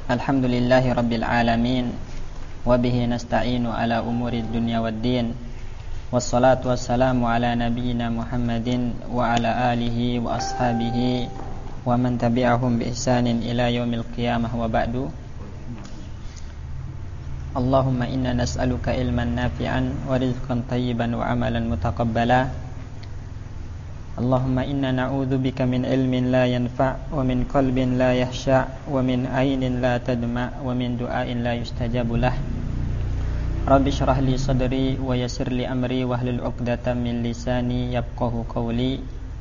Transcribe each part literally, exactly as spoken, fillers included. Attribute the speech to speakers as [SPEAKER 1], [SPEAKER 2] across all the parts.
[SPEAKER 1] Alhamdulillahi Rabbil Alamin. Wabihi nasta'inu ala umuri dunya waddin. Wassalatu wassalamu ala nabiyyina Muhammadin wa ala alihi wa ashabihi wa man tabi'ahum bi ihsanin ila yaumil qiyamah wa ba'du. Allahumma inna nas'aluka ilman nafi'an wa rizqan tayyiban wa amalan mutaqabbala. Allahumma inna na'udzubika min ilmin la yanfa' wa min qalbin la yahsha' wa min aynin la tadma' wa min du'ain la yustajabu lah. Rabbi shrah li sadri wa yassir li amri wa hlul 'uqdatam min lisani yafqahu qawli.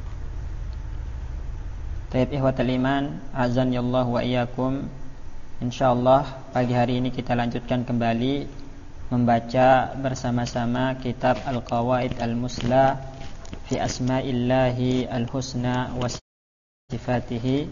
[SPEAKER 1] Tayyib ihwatal iman, azan ya Allah wa iyyakum. Insyaallah pagi hari ini kita lanjutkan kembali membaca bersama-sama kitab Al-Qawaid Al-Musla fi asma'illahi al-husna wa sifatihi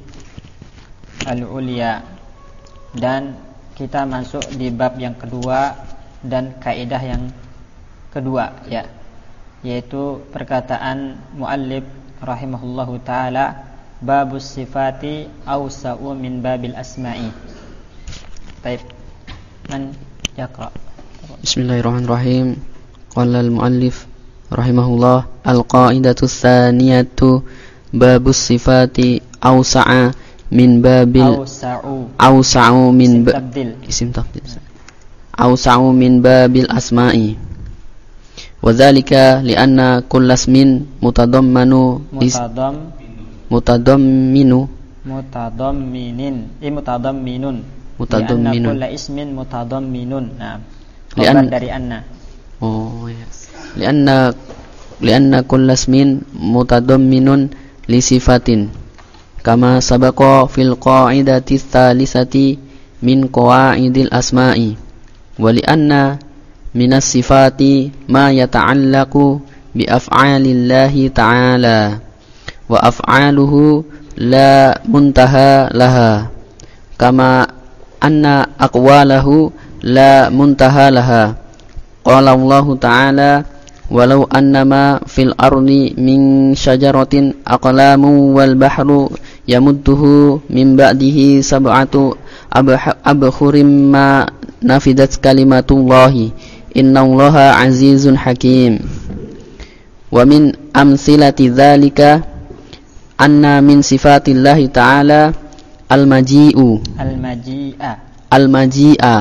[SPEAKER 1] al-ulya, dan kita masuk di bab yang kedua dan kaidah yang kedua, ya, yaitu perkataan muallif rahimahullahu taala, babus sifati awsa'u min babil asma'i. Baik, man yaqra.
[SPEAKER 2] Bismillahirrahmanirrahim. Qala al-muallif rahimahullah, al-qaidatu tsaniyatu babus sifati awsa'a min babil
[SPEAKER 1] awsa'u
[SPEAKER 2] awsa'u min
[SPEAKER 1] isim tabdil
[SPEAKER 2] isim tabdil awsa'u min babil asma'i, wa dzalika li'anna kullasmin mutadammanu
[SPEAKER 1] mutadam
[SPEAKER 2] mutadamminu
[SPEAKER 1] mutadamminin i mutadamminun
[SPEAKER 2] mutadamminun
[SPEAKER 1] li'anna kulla ismin mutadamminun. Nah,
[SPEAKER 2] li'an
[SPEAKER 1] dari anna.
[SPEAKER 2] Oh ya. Lianna lianna kullasmin mutadamminun li sifatin kama sabaqa fil qa'idati tsalisati min qawaidil asma'i, wa lianna minas sifati ma yata'allaqu bi af'alillahi ta'ala wa af'aluhu la muntaha laha kama anna aqwalahu la muntaha laha. Qala Allah ta'ala, walau annama fil ardi min syajaratin aqlamu wal bahru yamudduhu min ba'dihi sab'atu abhurim ma nafidat kalimatullahi innallaha azizun hakim. Wa min amsilati dzalika anna min sifatillahi ta'ala al-maji'u
[SPEAKER 1] al-maji'a
[SPEAKER 2] al-maji'a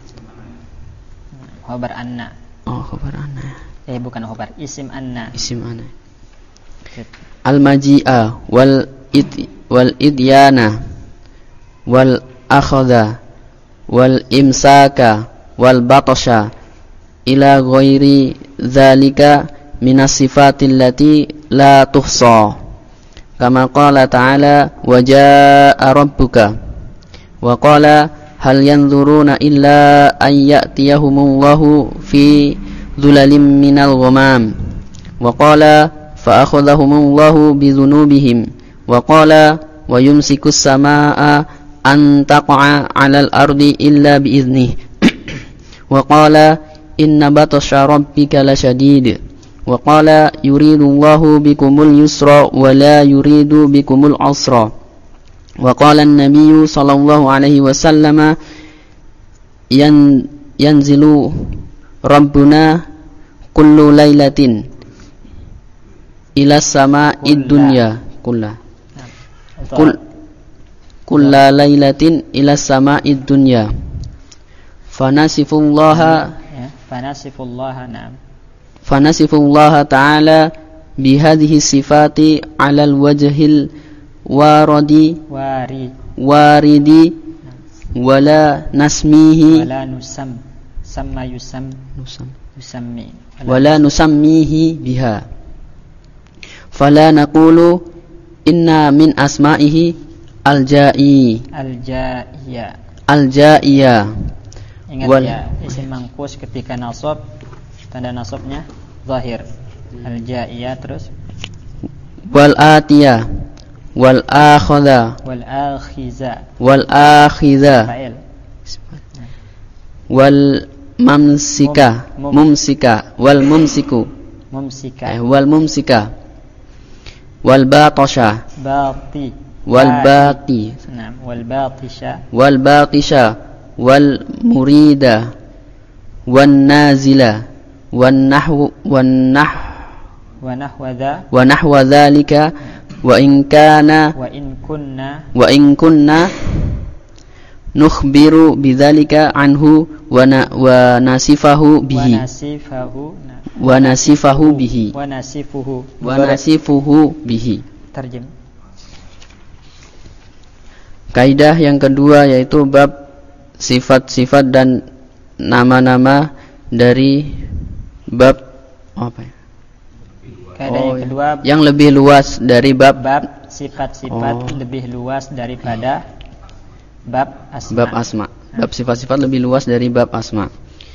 [SPEAKER 1] khobar anna.
[SPEAKER 2] Oh, khobar anna.
[SPEAKER 1] Eh bukan khobar, isim anna.
[SPEAKER 2] Isim anna. Al-maji'a wal id wal idyana wal akhadha wal imsaka wal batasha ila ghairi dzalika minas sifatil lati la tuhsa. Kama qala ta'ala, wa jaa'a rabbuka wa qala hal yanzuruna illa an ya'tiyahumullahu fi dhulalim minal ghamam, wa qala fa akhadhahumullahu bi dhunubihim, wa qala wa yumsikus samaa'a an taqa'a 'alal ardi illa bi idzni, wa qala inna batasha rabbika lasyadid, wa qala yuridullahu bikumul yusra wa la yuridu bikumul usra. Wa qala an-nabiyyu sallallahu alaihi wasallam yan yanzilu rabbuna kullu lailatin ila sama'id dunya kulla kull kulla lailatin ila sama'id dunya fanasifullaha
[SPEAKER 1] fanasifullaha na'am
[SPEAKER 2] fanasifullaha ta'ala bihadhihi sifati 'alal wajhil waradi
[SPEAKER 1] wari
[SPEAKER 2] waridi wala nasmihi
[SPEAKER 1] wala nusam sama yusam
[SPEAKER 2] nusam
[SPEAKER 1] yusammi
[SPEAKER 2] wala nusammihi biha, fala naqulu inna min asma'ihi al-ja'i
[SPEAKER 1] al-ja'iyya
[SPEAKER 2] al-ja'iyya.
[SPEAKER 1] Ingat wal, ya, isim mangkus ketika nasab tanda nasabnya zahir, al-ja'iyya, terus
[SPEAKER 2] wal atiyah wal akhadha
[SPEAKER 1] wal akhiza
[SPEAKER 2] wal akhiza
[SPEAKER 1] fa'il
[SPEAKER 2] wal mamsika
[SPEAKER 1] Mum, mum.
[SPEAKER 2] mumsika wal mumsiku
[SPEAKER 1] mumsika
[SPEAKER 2] eh, wal mumsika wal batasha
[SPEAKER 1] bati
[SPEAKER 2] wal baqi
[SPEAKER 1] nah wal batisha
[SPEAKER 2] wal baqisha wal murida wan nazila wan nahwu wan nah
[SPEAKER 1] wa nahwa dha
[SPEAKER 2] wa nahwa dzalika wa in kana
[SPEAKER 1] wa in kunna
[SPEAKER 2] wa in kunna nukhbiru bidzalika anhu wa na, wa nasifahu bihi
[SPEAKER 1] wa nasifahu nah.
[SPEAKER 2] wa nasifahu bihi
[SPEAKER 1] wa nasifuhu
[SPEAKER 2] wa nasifuhu bihi.
[SPEAKER 1] Terjem.
[SPEAKER 2] Kaidah yang kedua yaitu bab sifat-sifat dan nama-nama dari bab apa ya?
[SPEAKER 1] Kaidah
[SPEAKER 2] oh,
[SPEAKER 1] yang kedua
[SPEAKER 2] yang lebih luas dari bab
[SPEAKER 1] bab sifat-sifat
[SPEAKER 2] oh.
[SPEAKER 1] lebih luas daripada bab asma.
[SPEAKER 2] Bab asma. Bab sifat-sifat lebih luas dari bab asma.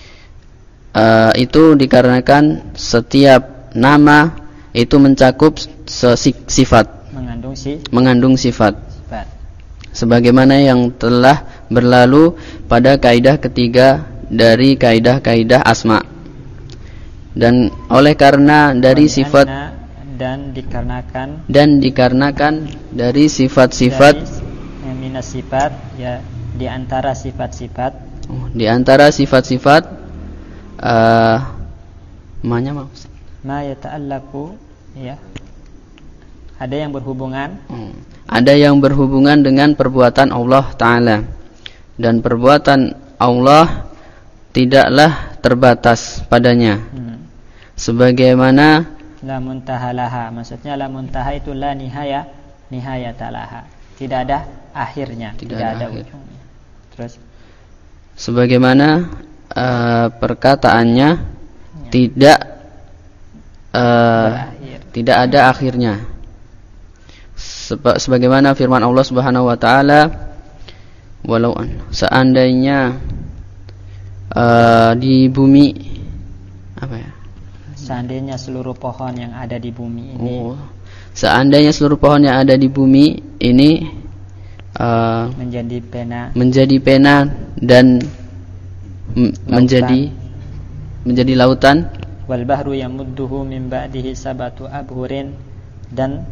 [SPEAKER 2] Uh, itu dikarenakan setiap nama itu mencakup sifat,
[SPEAKER 1] mengandung si
[SPEAKER 2] mengandung sifat.
[SPEAKER 1] sifat.
[SPEAKER 2] Sebagaimana yang telah berlalu pada kaidah ketiga dari kaidah-kaidah asma. Dan oleh karena dari sifat
[SPEAKER 1] dan dikarenakan
[SPEAKER 2] dan dikarenakan dari sifat-sifat
[SPEAKER 1] dari minas sifat ya di antara sifat-sifat
[SPEAKER 2] oh, di antara sifat-sifat uh, mana mau
[SPEAKER 1] ma yata'allaqu ya ada yang berhubungan
[SPEAKER 2] hmm. ada yang berhubungan dengan perbuatan Allah Ta'ala, dan perbuatan Allah tidaklah terbatas padanya. hmm. Sebagaimana
[SPEAKER 1] la muntahalaha, maksudnya la muntaha itu la nihaya nihayatalaha, tidak ada akhirnya, tidak, tidak ada, ada akhir. Ujungnya. Terus
[SPEAKER 2] sebagaimana uh, perkataannya ya. tidak uh, tidak ada akhirnya. Seba- sebagaimana firman Allah Subhanahu wa taala, walau an seandainya uh, di bumi apa ya?
[SPEAKER 1] Seandainya seluruh pohon yang ada di bumi ini
[SPEAKER 2] oh, seandainya seluruh pohon yang ada di bumi ini uh,
[SPEAKER 1] menjadi pena
[SPEAKER 2] menjadi pena dan m- menjadi menjadi lautan,
[SPEAKER 1] wal bahru yamudduhu min ba'dihi sabatu abhurin, dan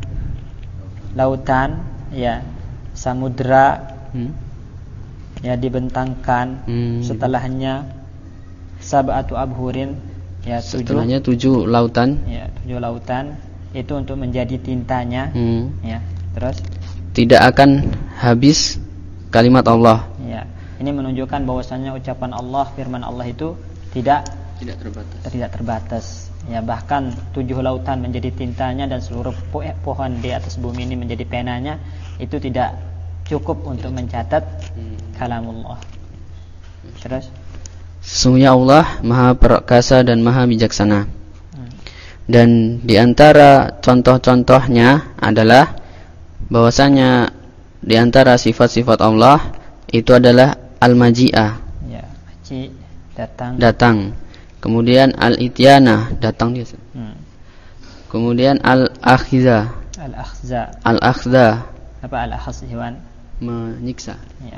[SPEAKER 1] lautan ya samudra hmm? ya dibentangkan hmm. setelahnya sabatu abhurin ya tujuh,
[SPEAKER 2] setelahnya tujuh lautan
[SPEAKER 1] ya tujuh lautan itu untuk menjadi tintanya
[SPEAKER 2] hmm.
[SPEAKER 1] ya terus
[SPEAKER 2] tidak akan habis kalimat Allah
[SPEAKER 1] ya. Ini menunjukkan bahwasanya ucapan Allah, firman Allah itu tidak
[SPEAKER 2] tidak terbatas
[SPEAKER 1] tidak terbatas ya, bahkan tujuh lautan menjadi tintanya dan seluruh po- pohon di atas bumi ini menjadi penanya, itu tidak cukup untuk mencatat hmm. kalamullah. Terus
[SPEAKER 2] sesungguhnya Allah Maha Perkasa dan Maha Bijaksana.
[SPEAKER 1] Hmm.
[SPEAKER 2] Dan di antara contoh-contohnya adalah bahwasanya di antara sifat-sifat Allah itu adalah al-maji'ah.
[SPEAKER 1] Ya, maji datang.
[SPEAKER 2] Datang. Kemudian al-ityana, datang dia. Hmm. Kemudian al-akhidha.
[SPEAKER 1] Al-akhza.
[SPEAKER 2] Al-akhza.
[SPEAKER 1] Apa al-akhz hewan?
[SPEAKER 2] Menyiksa.
[SPEAKER 1] Ya.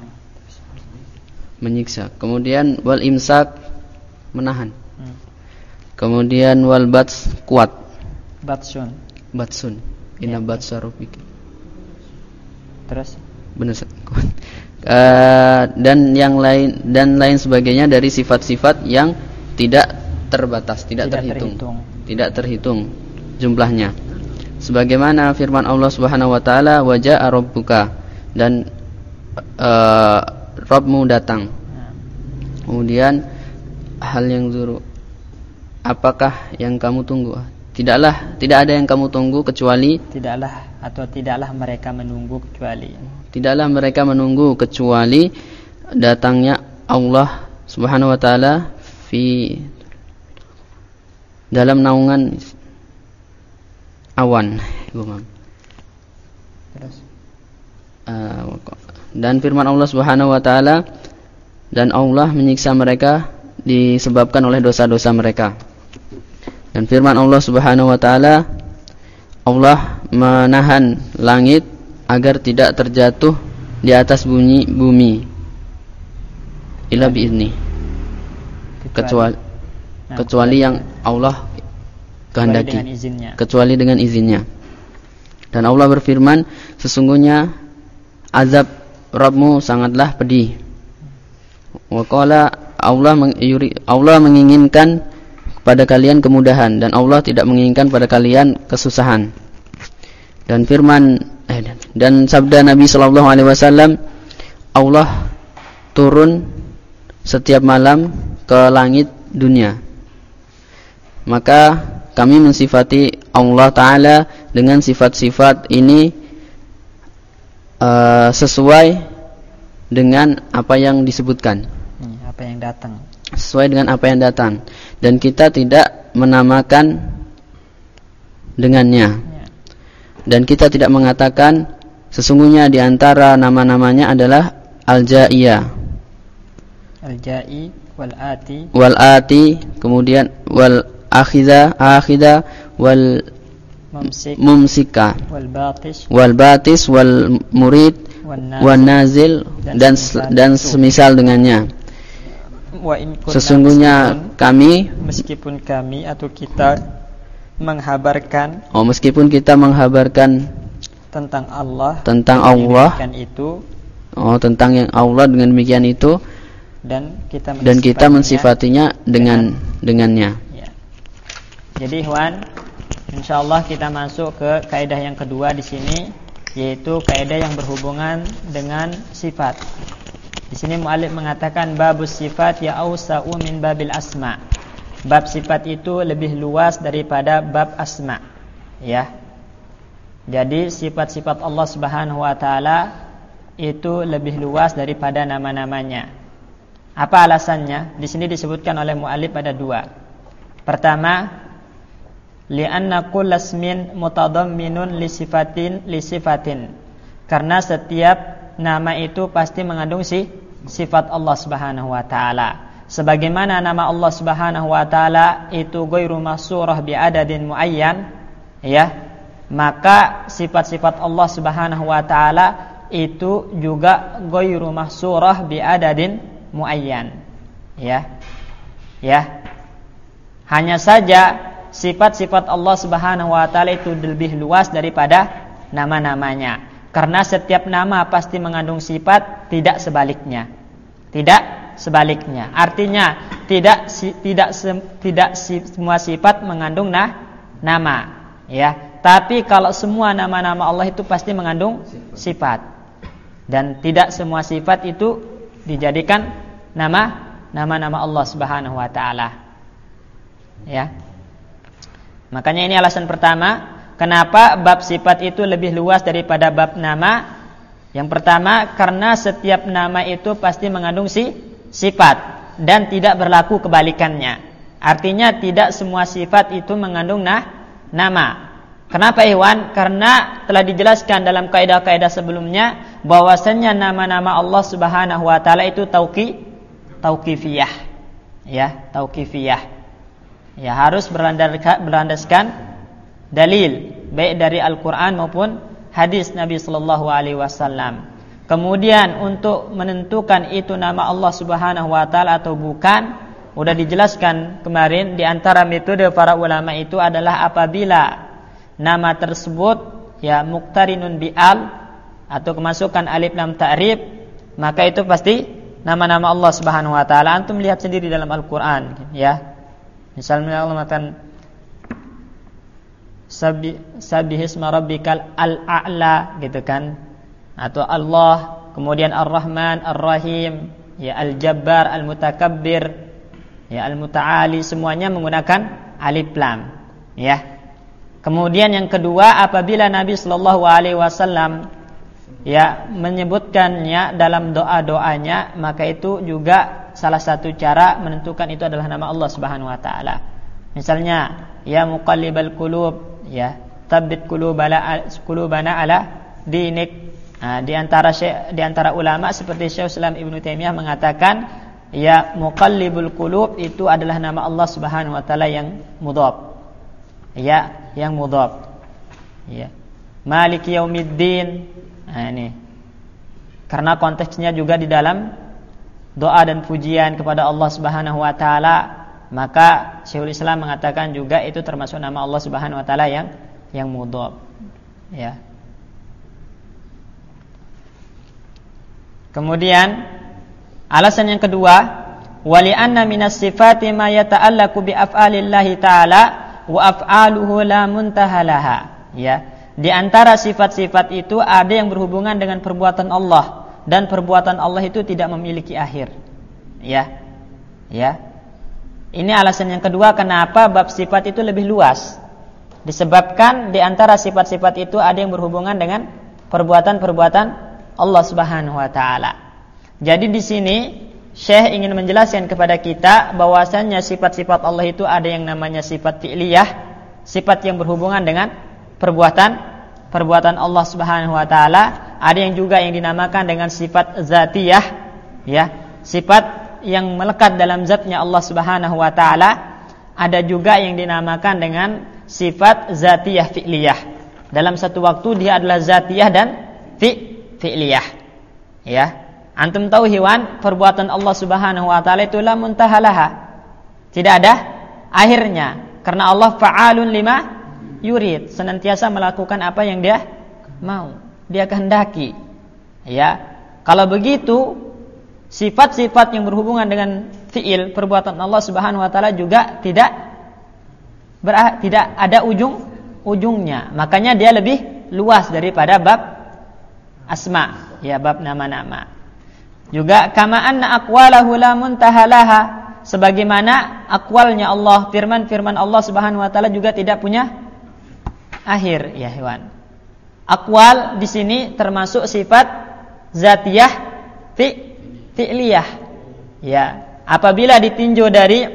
[SPEAKER 2] Menyiksa. Kemudian wal imsak, menahan.
[SPEAKER 1] Hmm.
[SPEAKER 2] Kemudian wal bats, kuat.
[SPEAKER 1] Batsun.
[SPEAKER 2] Batsun. Inna ya. Batsa rabbika.
[SPEAKER 1] Terus
[SPEAKER 2] benar. Uh, dan yang lain dan lain sebagainya dari sifat-sifat yang tidak terbatas, tidak, tidak terhitung. terhitung, tidak terhitung jumlahnya. Sebagaimana firman Allah Subhanahu wa taala, wa jaa rabbuka, dan uh, Rabbmu datang. Kemudian hal yang zuru, apakah yang kamu tunggu? Tidaklah, tidak ada yang kamu tunggu kecuali
[SPEAKER 1] tidaklah atau tidaklah mereka menunggu kecuali
[SPEAKER 2] tidaklah mereka menunggu kecuali datangnya Allah Subhanahu wa taala fi dalam naungan awan.
[SPEAKER 1] Terus
[SPEAKER 2] uh, dan firman Allah Subhanahu wa taala, dan Allah menyiksa mereka disebabkan oleh dosa-dosa mereka. Dan firman Allah Subhanahu wa taala, Allah menahan langit agar tidak terjatuh di atas bumi bumi illa biizni, kecuali nah, kecuali yang Allah kehendaki,
[SPEAKER 1] dengan izinnya.
[SPEAKER 2] kecuali dengan izinnya. Dan Allah berfirman, sesungguhnya azab Rabbmu sangatlah pedih. Wa qala Allah Allah menginginkan pada kalian kemudahan dan Allah tidak menginginkan pada kalian kesusahan. Dan firman eh, dan sabda Nabi sallallahu alaihi wasallam, Allah turun setiap malam ke langit dunia. Maka kami mensifati Allah Ta'ala dengan sifat-sifat ini uh, sesuai dengan apa yang disebutkan,
[SPEAKER 1] apa yang datang,
[SPEAKER 2] sesuai dengan apa yang datang, dan kita tidak menamakan dengannya, dan kita tidak mengatakan sesungguhnya di antara nama-namanya adalah Al-Ja'iyah,
[SPEAKER 1] Al-Ja'i, Wal-Ati,
[SPEAKER 2] Wal-Ati, kemudian Wal-Akhidha, Akhidha, Wal
[SPEAKER 1] Mumsik,
[SPEAKER 2] Mumsika,
[SPEAKER 1] Wal-Batis,
[SPEAKER 2] Wal-Batis, Wal-Murid, Wan-Nazil, dan dan semisal dengannya. Sesungguhnya kami,
[SPEAKER 1] meskipun kami atau kita menghabarkan,
[SPEAKER 2] oh meskipun kita menghabarkan
[SPEAKER 1] tentang Allah,
[SPEAKER 2] tentang Allah,
[SPEAKER 1] itu,
[SPEAKER 2] oh tentang yang Allah dengan demikian itu,
[SPEAKER 1] dan kita
[SPEAKER 2] dan kita mensifatinya dengan, dengan dengannya.
[SPEAKER 1] Ya. Jadi Ikhwan, insyaallah kita masuk ke kaidah yang kedua di sini, yaitu kaidah yang berhubungan dengan sifat. Di sini muallif mengatakan babus sifat ya ausa'u min babil asma. Bab sifat itu lebih luas daripada bab asma. Ya. Jadi sifat-sifat Allah Subhanahu wa taala itu lebih luas daripada nama-namanya. Apa alasannya? Di sini disebutkan oleh muallif ada dua. Pertama, li'anna kullasmin mutadamminun li sifatin li sifatin. Karena setiap nama itu pasti mengandung si sifat Allah Subhanahu wa taala. Sebagaimana nama Allah Subhanahu wa taala itu ghairu mahsurah bi adadin muayyan, ya, maka sifat-sifat Allah Subhanahu wa taala itu juga ghairu mahsurah bi adadin muayyan, ya. Ya. Hanya saja sifat-sifat Allah Subhanahu wa taala itu lebih luas daripada nama-namanya. Karena setiap nama pasti mengandung sifat, tidak sebaliknya. Tidak sebaliknya. Artinya tidak si, tidak se, tidak si, semua sifat mengandung nah, nama, ya. Tapi kalau semua nama-nama Allah itu pasti mengandung sifat. Dan tidak semua sifat itu dijadikan nama nama-nama Allah Subhanahu wa taala. Ya. Makanya ini alasan pertama kenapa bab sifat itu lebih luas daripada bab nama. Yang pertama, karena setiap nama itu pasti mengandung si sifat dan tidak berlaku kebalikannya. Artinya tidak semua sifat itu mengandung nah, nama. Kenapa Ikhwan? Karena telah dijelaskan dalam kaidah-kaidah sebelumnya bahwasanya nama-nama Allah Subhanahu wa taala itu tauqi tauqifiyah. Ya, tauqifiyah. Ya, harus berlandaskan dalil baik dari Al-Qur'an maupun hadis Nabi sallallahu alaihi wasallam. Kemudian untuk menentukan itu nama Allah Subhanahu wa taala atau bukan, sudah dijelaskan kemarin di antara metode para ulama itu adalah apabila nama tersebut ya muqtarinun bi al atau kemasukan alif lam ta'rif, maka itu pasti nama-nama Allah Subhanahu wa taala. Antum lihat sendiri dalam Al-Qur'an, ya. Misalnya Allah mengatakan Sabi Sabihisma rabbikal al-a'la, gitu kan, atau Allah, kemudian Ar-Rahman, Ar-Rahim, ya, Al-Jabbar, Al-Mutakabbir, ya, Al-Muta'ali, semuanya menggunakan alif lam, ya. Kemudian yang kedua, apabila Nabi sallallahu alaihi wasallam ya menyebutkannya dalam doa-doanya, maka itu juga salah satu cara menentukan itu adalah nama Allah Subhanahu wa taala. Misalnya, ya muqallibal qulub, ya, tsabbit qulubana qulubana ala dinik. Nah, di antara di antara ulama seperti Syekh Islam Ibnu Taimiyah mengatakan, ya muqallibul qulub itu adalah nama Allah Subhanahu wa taala yang mudhaf. Ya, yang mudhaf. Ya. Maliki yaumiddin. Nah, ini. Karena konteksnya juga di dalam doa dan pujian kepada Allah Subhanahu wa taala, maka Syekhul Islam mengatakan juga itu termasuk nama Allah Subhanahu wa taala yang yang mudhaf. Ya. Kemudian alasan yang kedua, wali anna minas sifati ma yata'allaqu bi af'alillahi ta'ala wa af'aluhu la muntahalaha. Ya, di antara sifat-sifat itu ada yang berhubungan dengan perbuatan Allah dan perbuatan Allah itu tidak memiliki akhir. Ya. Ya. Ini alasan yang kedua kenapa bab sifat itu lebih luas. Disebabkan di antara sifat-sifat itu ada yang berhubungan dengan perbuatan-perbuatan Allah Subhanahu wa taala. Jadi di sini Syekh ingin menjelaskan kepada kita bahwasannya sifat-sifat Allah itu ada yang namanya sifat fi'liyah, sifat yang berhubungan dengan perbuatan perbuatan Allah Subhanahu wa taala, ada yang juga yang dinamakan dengan sifat zatiyah, ya, sifat yang melekat dalam zatnya Allah Subhanahu wa taala, ada juga yang dinamakan dengan sifat zatiyah fi'liyah. Dalam satu waktu dia adalah zatiyah dan fi fi'liyah. Ya. Antum tahu hewan perbuatan Allah Subhanahu wa taala itu la muntahalaha. Tidak ada akhirnya karena Allah fa'alun lima yurid, senantiasa melakukan apa yang dia mau, dia kehendaki. Ya. Kalau begitu sifat-sifat yang berhubungan dengan fi'il perbuatan Allah Subhanahu wa taala juga tidak ber, tidak ada ujung ujungnya. Makanya dia lebih luas daripada bab asma, ya, bab nama-nama. Juga kama anna aqwalahu la muntahalaha, sebagaimana aqwalnya Allah, firman-firman Allah Subhanahu wa taala juga tidak punya akhir, ya hewan. Aqwal di sini termasuk sifat zatiyah fi fi'liyah. Ya, apabila ditinjau dari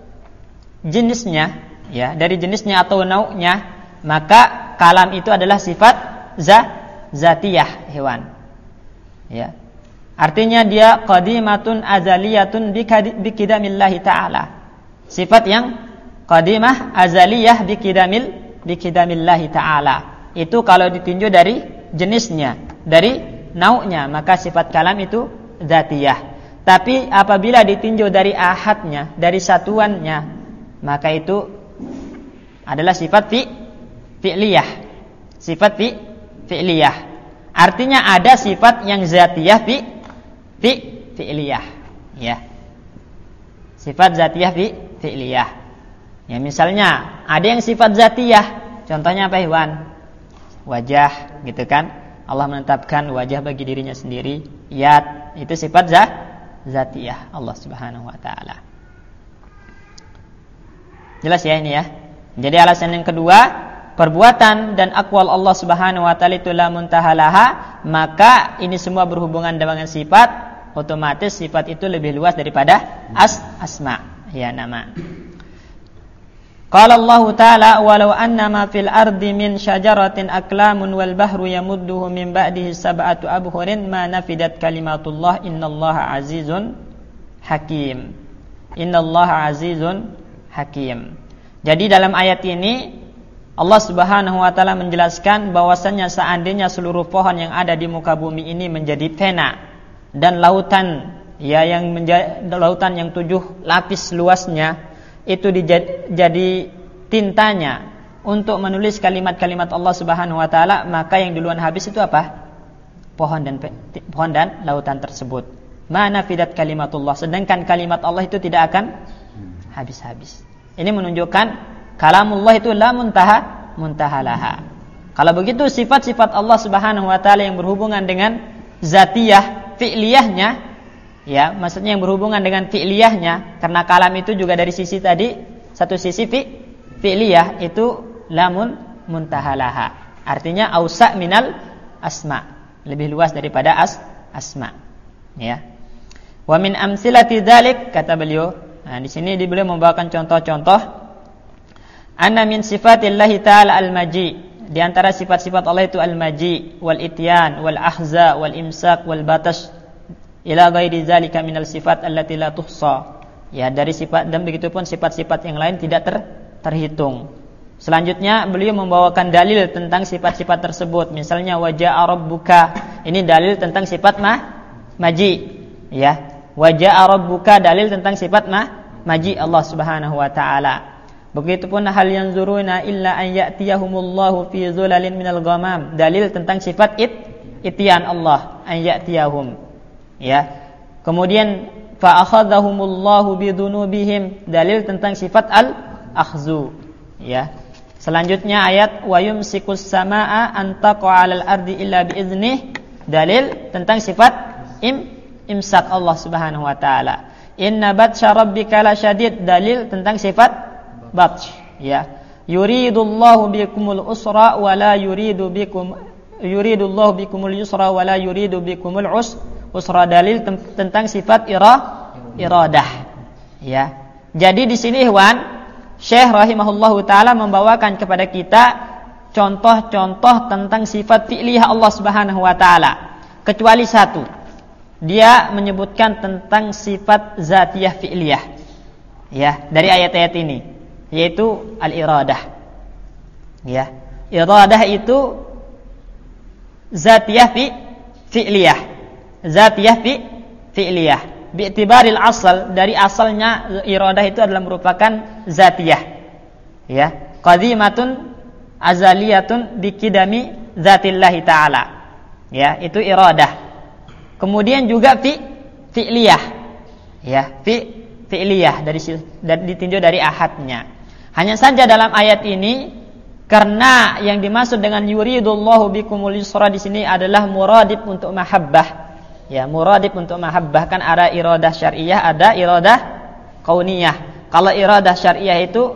[SPEAKER 1] jenisnya, ya, dari jenisnya atau nau'nya, maka kalam itu adalah sifat za zatiyah hewan. Ya. Artinya dia qadimatun azaliyatun bikidamillahi ta'ala. Sifat yang qadimah azaliyah bikidamil bikidamillahi ta'ala. Itu kalau ditinjau dari jenisnya, dari nau'nya, maka sifat kalam itu zatiyah. Tapi apabila ditinjau dari ahadnya, dari satuannya, maka itu adalah sifat fi fi'liyah. Sifat fi fi'liyah. Artinya ada sifat yang zatiyah fi fi fi'liyah, ya. Sifat zatiyah fi fi'liyah. Ya, misalnya ada yang sifat zatiyah, contohnya apa hewan? Wajah, gitu kan? Allah menetapkan wajah bagi dirinya sendiri. Yad, itu sifat za zatiyah Allah Subhanahu wa taala. Jelas ya ini ya. Jadi alasan yang kedua, perbuatan dan aqwal Allah Subhanahu wa taala itu la muntahalaha, maka ini semua berhubungan dengan sifat, otomatis sifat itu lebih luas daripada as asma, ya, nama. Qala Allah taala walau annama fil ardi min syajaratin aklamun wal bahru yamudduhu min ba'dihi sab'atu abhurin ma nafidat kalimatullah innallaha azizun hakim. Innallaha azizun hakim. Jadi dalam ayat ini Allah Subhanahu wa taala menjelaskan bahwasannya seandainya seluruh pohon yang ada di muka bumi ini menjadi pena dan lautan, ya, yang menjadi lautan yang tujuh lapis luasnya itu jadi tintanya untuk menulis kalimat-kalimat Allah Subhanahu wa taala, maka yang duluan habis itu apa? Pohon dan pohon dan lautan tersebut. Mana fidat kalimatullah, sedangkan kalimat Allah itu tidak akan habis-habis. Ini menunjukkan kalamullah itu la muntaha muntahalaha. Kalau begitu sifat-sifat Allah Subhanahu wa taala yang berhubungan dengan zatiyah fi'liyahnya, ya, maksudnya yang berhubungan dengan fi'liyahnya, karena kalam itu juga dari sisi tadi, satu sisi fi fi'liyah itu lamun muntahalaha. Artinya ausa minal asma, lebih luas daripada as asma, ya. Wa min amsilati dzalik, kata beliau. Nah, di sini beliau membawakan contoh-contoh. Anna min sifatillahi ta'ala al-maji, di antara sifat-sifat Allah itu al-maji wal ityan wal ahza wal imsak wal batash ila ghairi zalika minal sifat allati la tuhsa. Ya, dari sifat dan begitu pun sifat-sifat yang lain tidak ter, terhitung. Selanjutnya beliau membawakan dalil tentang sifat-sifat tersebut. Misalnya waja'a rabbuka, ini dalil tentang sifat ma maji, ya. Waja'a rabbuka dalil tentang sifat ma maji Allah Subhanahu wa taala. Begitupun hal yanzuruna illa an ya'tiyahumullahu fi zulalin minal ghamam, dalil tentang sifat it itian Allah, an ya'tiyahum, Ya. Kemudian fa akhadhahumullahu bidunubihim, dalil tentang sifat al-akhzu. Ya. Selanjutnya ayat wa yumsikus samaa an taqa'a 'alal ardi illa biiznih, dalil tentang sifat im imsak Allah Subhanahu wa taala. Inna batsya rabbika lasyadid, dalil tentang sifat batsh. Ya. Yuridullahu bikumul usra wa la yuridu bikum yuridullahu bikumul yusra wa la yuridu bikumul us usra, dalil tem- tentang sifat ira iradah. Ya. Jadi di sini ikhwan, Syekh rahimahullahu taala membawakan kepada kita contoh-contoh tentang sifat fi'liyah Allah Subhanahu wa taala. Kecuali satu. Dia menyebutkan tentang sifat zatiyah fi'liyah. Ya, dari ayat-ayat ini, yaitu al-iradah. Ya. Iradah itu zatiyah fi fi'liyah. Zatiyah fi fi'liyah. Bi'tibaril asal, dari asalnya iradah itu adalah merupakan zatiyah. Ya, qadimatun azaliyatun bikidami zatillahi ta'ala. Ya, itu iradah. Kemudian juga fi fi'liyah. Ya, fi fi'liyah dari, dari ditinjau dari ahadnya. Hanya saja dalam ayat ini, karena yang dimaksud dengan yuridullahu bikumul yusra di sini adalah muradib untuk mahabbah. Ya, muradib untuk mahabbah, kan ada iradah syariah, ada iradah kauniyah. Kalau iradah syariah itu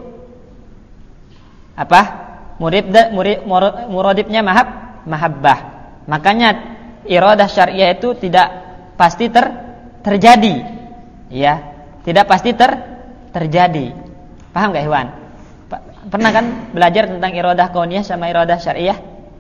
[SPEAKER 1] apa? Murid, murid muradibnya mahab, mahabbah. Makanya iradah syariah itu tidak pasti ter, terjadi. Ya, tidak pasti ter, terjadi. Paham enggak, Iwan? Pernah kan belajar tentang iradah kauniyah sama iradah syariah?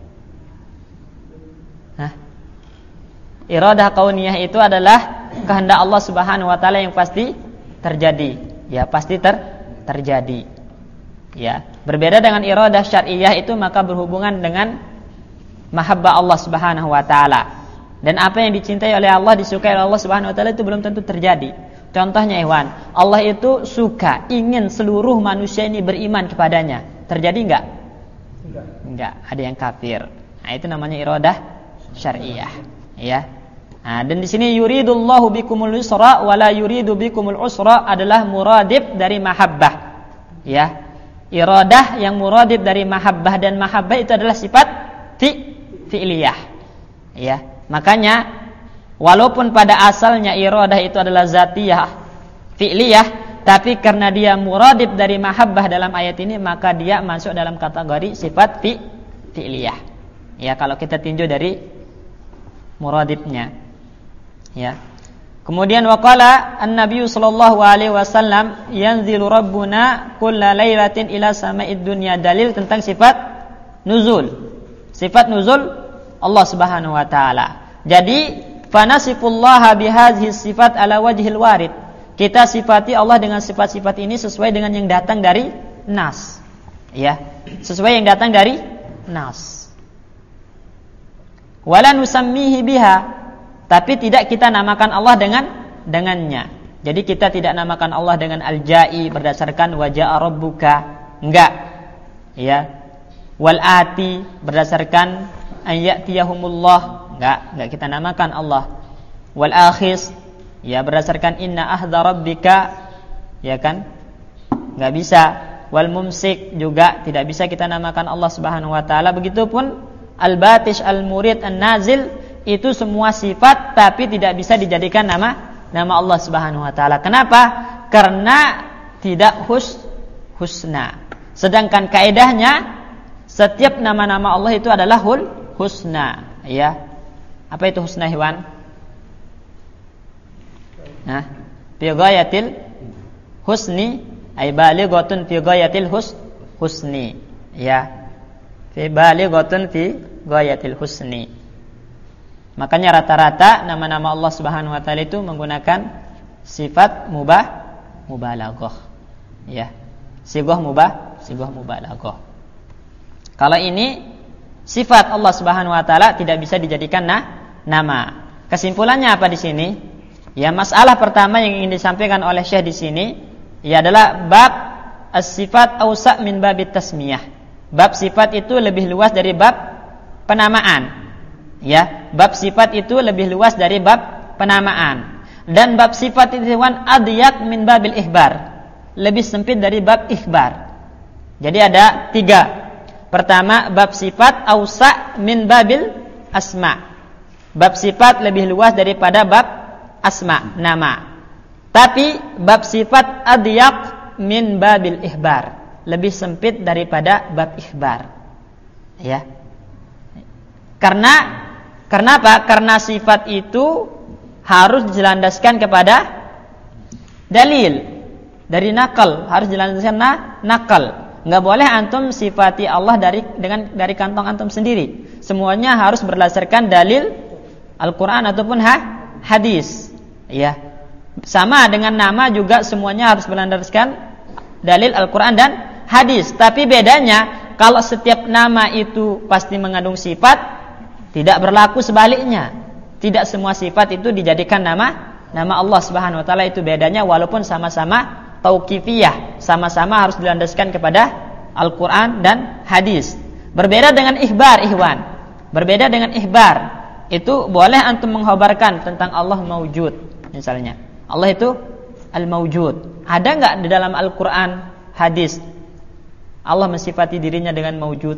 [SPEAKER 1] Hah? Iradah kauniyah itu adalah kehendak Allah Subhanahu wa taala yang pasti terjadi. Ya, pasti ter, terjadi. Ya, berbeda dengan iradah syariah itu maka berhubungan dengan mahabbah Allah Subhanahu wa taala. Dan apa yang dicintai oleh Allah, disukai oleh Allah Subhanahu wa taala itu belum tentu terjadi. Contohnya, Ikhwan, Allah itu suka, ingin seluruh manusia ini beriman kepadanya. Terjadi enggak? Enggak. Enggak, ada yang kafir. Nah, itu namanya iradah syariah. Ya. Nah, dan di sini yuridullahu bikumul yusra wa la yuridu bikumul usra adalah muradib dari mahabbah. Ya. Iradah yang muradib dari mahabbah, dan mahabbah itu adalah sifat fi fi'liyah. Ya. Makanya walaupun pada asalnya iradah itu adalah zatiyah fi'liyah, tapi karena dia muradib dari mahabbah dalam ayat ini, maka dia masuk dalam kategori sifat fi fi'liyah. Ya, kalau kita tinjau dari muradibnya. Ya. Kemudian waqala an-nabiy sallallahu alaihi wasallam yanzilu rabbuna kulla lailatin ila sama'id dunya, dalil tentang sifat nuzul. Sifat nuzul Allah Subhanahu wa taala. Jadi fanasifullaha bihadhihi sifat ala wajhil warid. Kita sifati Allah dengan sifat-sifat ini sesuai dengan yang datang dari nas. Ya, sesuai yang datang dari nas. Wala nusammihi biha, tapi tidak kita namakan Allah dengan dengannya. Jadi kita tidak namakan Allah dengan al-ja'i berdasarkan waja'a rabbuka, enggak. Ya. Wal ati berdasarkan an ya'tiyahumullah, enggak, enggak kita namakan Allah. Wal akhis, ya berdasarkan inna ahdha rabbika, ya kan? Enggak bisa. Wal mumsik juga tidak bisa kita namakan Allah Subhanahu wa taala. Begitupun al-batish, al-murid, an-nazil, itu semua sifat tapi tidak bisa dijadikan nama nama Allah Subhanahu wa taala. Kenapa? Karena tidak hus, husna. Sedangkan kaidahnya setiap nama-nama Allah itu adalah hul husna, ya. Apa itu husna, Iwan? Nah, fi ghayatil husni ay balighatun fi ghayatil hus husni, ya. Fi balighatun fi ghayatil husni. Makanya rata-rata nama-nama Allah Subhanahu wa taala itu menggunakan sifat mubah mubalaghah. Ya. Sighah mubah, sighah mubalaghah. Kalau ini sifat Allah Subhanahu wa taala tidak bisa dijadikan nah, nama. Kesimpulannya apa di sini? Ya, masalah pertama yang ingin disampaikan oleh Syekh di sini ya adalah bab as-sifat awsa' min babit tasmiyah. Bab sifat itu lebih luas dari bab penamaan. Ya, bab sifat itu lebih luas dari bab penamaan. Dan bab sifat itu ikhwan adiyaq min babil ihbar, lebih sempit dari bab ikhbar. Jadi ada tiga. Pertama, bab sifat ausa min babil asma. Bab sifat lebih luas daripada bab asma, nama. Tapi bab sifat adiyaq min babil ihbar, lebih sempit daripada bab ikhbar. Ya. Karena karena apa? Karena sifat itu harus dilandaskan kepada dalil dari nakal, harus dilandaskan na, nakal. Enggak boleh antum sifati Allah dari dengan dari kantong antum sendiri. Semuanya harus berdasarkan dalil Al-Qur'an ataupun ha, hadis. Ya. Sama dengan nama juga semuanya harus berlandaskan dalil Al-Qur'an dan hadis. Tapi bedanya kalau setiap nama itu pasti mengandung sifat, tidak berlaku sebaliknya. Tidak semua sifat itu dijadikan nama nama Allah Subhanahu wa taala. Itu bedanya, walaupun sama-sama tauqifiyah, sama-sama harus dilandaskan kepada Al-Qur'an dan hadis. Berbeda dengan ihbar, ikhwan. Berbeda dengan ihbar. Itu boleh antum mengkhabarkan tentang Allah maujud. Misalnya, Allah itu al-maujud. Ada enggak di dalam Al-Qur'an, hadis Allah mensifati dirinya dengan maujud?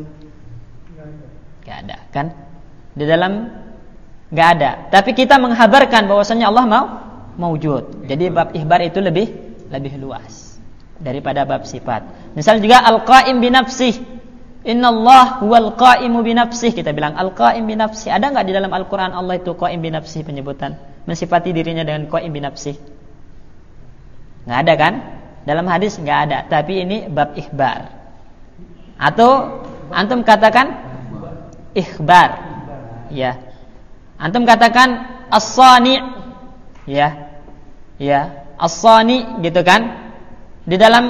[SPEAKER 1] Enggak ada, kan? Di dalam enggak ada. Tapi kita menghabarkan bahwasanya Allah mau maujud. Jadi bab ihbar itu lebih lebih luas daripada bab sifat. Misal juga al-qaim bi nafsih. Innallah huwal qaimu bi nafsih. Kita bilang al-qaim bi nafsih. Ada enggak di dalam Al-Qur'an Allah itu qaim bi nafsih, penyebutan mensifati dirinya dengan qaim bi nafsih? Enggak ada kan? Dalam hadis enggak ada. Tapi ini bab ikhbar. Atau antum katakan ikhbar. Ya. Antum katakan as-sani'. Ya. Ya. As-sani, gitu kan? Di dalam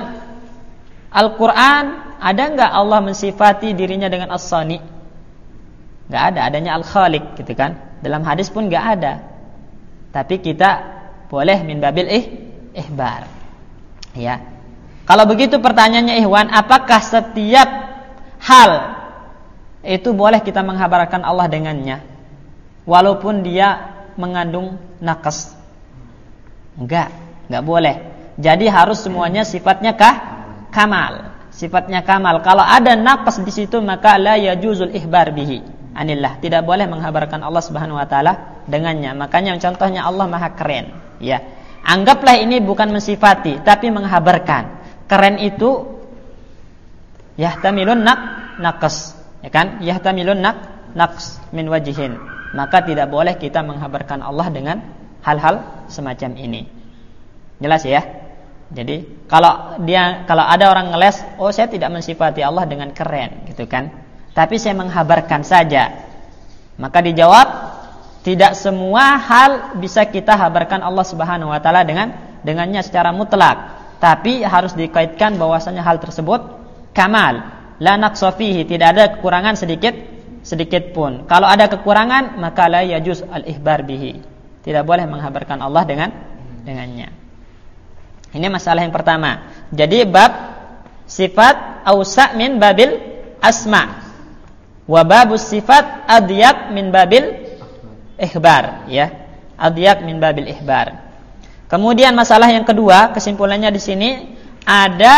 [SPEAKER 1] Al-Qur'an ada enggak Allah mensifati dirinya dengan as-sani? Enggak ada, adanya al-khaliq, gitu kan? Dalam hadis pun enggak ada. Tapi kita boleh min babil ih ihbar. Ya. Kalau begitu pertanyaannya ikhwan, apakah setiap hal itu boleh kita menghabarkan Allah dengannya walaupun dia mengandung naqas? Enggak. Enggak boleh. Jadi harus semuanya sifatnya kah? Kamal. Sifatnya kamal. Kalau ada naqas di situ maka la yajuzul ihbar bihi anillah. Tidak boleh menghabarkan Allah Subhanahu wa taala dengannya. Makanya contohnya Allah Maha keren, ya. Anggaplah ini bukan mensifati tapi menghabarkan. Keren itu yahtamilun naq naqas, ya kan? Yahtamilun naq naqs min wajhin. Maka tidak boleh kita menghabarkan Allah dengan hal-hal semacam ini. Jelas ya? Jadi kalau dia kalau ada orang ngeles, oh saya tidak mensifati Allah dengan keren, gitu kan? Tapi saya menghabarkan saja. Maka dijawab, tidak semua hal bisa kita habarkan Allah Subhanahu wa taala dengan dengannya secara mutlak. Tapi harus dikaitkan bahwasanya hal tersebut kamal, la naqsa fihi, tidak ada kekurangan sedikit sedikit pun. Kalau ada kekurangan maka la yajuz al-ihbar bihi. Tidak boleh menghabarkan Allah dengan dengannya. Ini masalah yang pertama. Jadi bab sifat ausa min babil asma. Wa babus sifat adiyaq min babil ihbar, ya. Adiyaq min babil ihbar. Kemudian masalah yang kedua, kesimpulannya di sini ada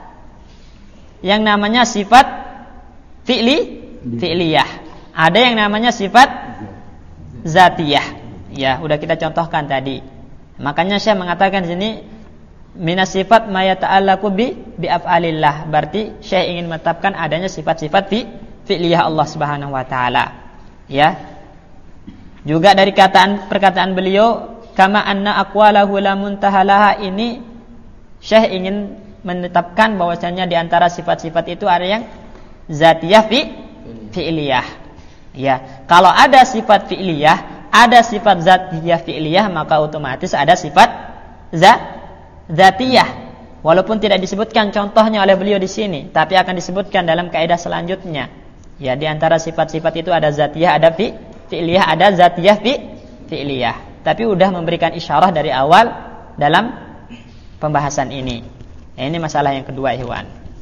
[SPEAKER 1] yang namanya sifat fi'li, fi'liyah. Ada yang namanya sifat zatiyah. Ya, udah kita contohkan tadi. Makanya saya mengatakan di sini minas sifat ma yata'allaqu bi bi af'alillah. Berarti saya ingin menetapkan adanya sifat-sifat fi fi'liyah Allah Subhanahu wa taala. Ya. Juga dari kataan perkataan beliau kama anna aqwalahu la muntahalaha, ini Syekh ingin menetapkan bahwasanya di antara sifat-sifat itu ada yang zatiyah fi fi'liyah. Ya, kalau ada sifat fi'liyah, ada sifat zatiyah fi'liyah, maka otomatis ada sifat za zatiyah. Walaupun tidak disebutkan contohnya oleh beliau di sini, tapi akan disebutkan dalam kaidah selanjutnya. Ya, di antara sifat-sifat itu ada zatiyah, ada fi fi'liyah, ada zatiyah fi fi'liyah. Tapi udah memberikan isyarah dari awal dalam pembahasan ini. Ya, ini masalah yang kedua, ikhwan.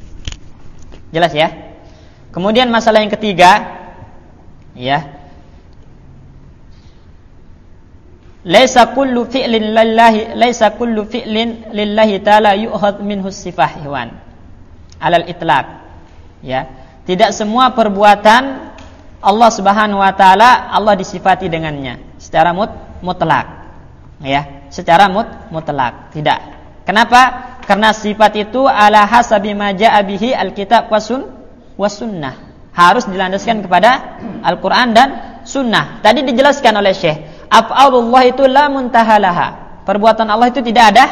[SPEAKER 1] Jelas ya? Kemudian masalah yang ketiga, ya. laisa kullu fi'lin lillahi laisa kullu fi'lin lillahi ta'ala yu'khadh minhu sifah ihwan alal itlaq. Ya, tidak semua perbuatan Allah Subhanahu wa taala Allah disifati dengannya secara mut, mutlak. Ya, secara mut, mutlak. Tidak. Kenapa? Karena sifat itu ala hasabi ma jaa bihi alkitab wasun wasunnah. Harus dilandaskan kepada Al-Qur'an dan sunnah. Tadi dijelaskan oleh Syekh, af'alullah itu la muntahalaha. Perbuatan Allah itu tidak ada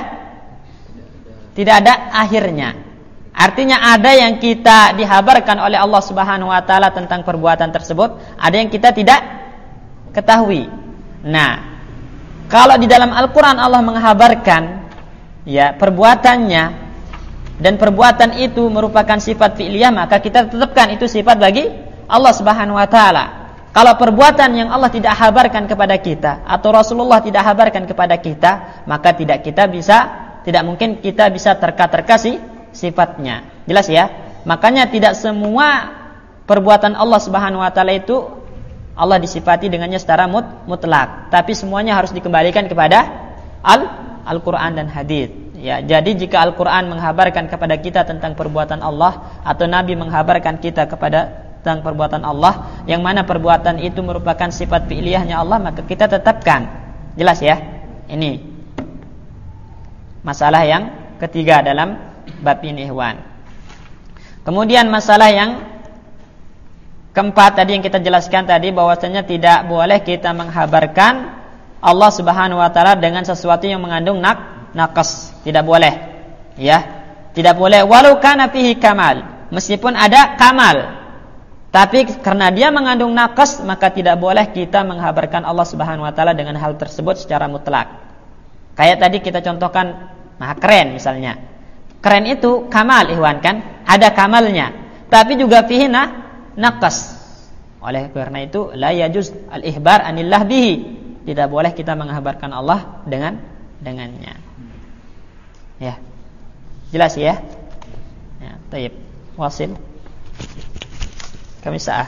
[SPEAKER 1] tidak ada akhirnya. Artinya ada yang kita dihabarkan oleh Allah Subhanahu wa taala tentang perbuatan tersebut, ada yang kita tidak ketahui. Nah, kalau di dalam Al-Qur'an Allah menghabarkan ya perbuatannya dan perbuatan itu merupakan sifat fi'liyah, maka kita tetapkan itu sifat bagi Allah Subhanahu wa taala. Kalau perbuatan yang Allah tidak habarkan kepada kita atau Rasulullah tidak habarkan kepada kita, maka tidak kita bisa tidak mungkin kita bisa terka-terka sih sifatnya. Jelas ya? Makanya tidak semua perbuatan Allah Subhanahu wa taala itu Allah disifati dengannya secara mut, mutlak, tapi semuanya harus dikembalikan kepada Al Al-Quran dan hadis. Ya, jadi jika Al-Quran menghabarkan kepada kita tentang perbuatan Allah atau Nabi menghabarkan kita kepada tentang perbuatan Allah, yang mana perbuatan itu merupakan sifat fi'liyahnya Allah, maka kita tetapkan. Jelas ya? Ini masalah yang ketiga dalam bab ini, ikhwan. Kemudian masalah yang keempat tadi yang kita jelaskan tadi, bahwasanya tidak boleh kita menghabarkan Allah Subhanahu wa taala dengan sesuatu yang mengandung nak naqas, tidak boleh. Ya, tidak boleh walau kana fihi kamal, meskipun ada kamal. Tapi karena dia mengandung naqas, maka tidak boleh kita menghabarkan Allah Subhanahu wa taala dengan hal tersebut secara mutlak. Kayak tadi kita contohkan, nah keren misalnya. Keren itu kamal, ikhwan, kan? Ada kamalnya, tapi juga fihi naqas. Oleh karena itu la yajuz al-ihbar anillah bihi. Tidak boleh kita menghabarkan Allah dengan dengannya. Ya. Jelas ya? Ya, tayyib. Wasil. Kami sah.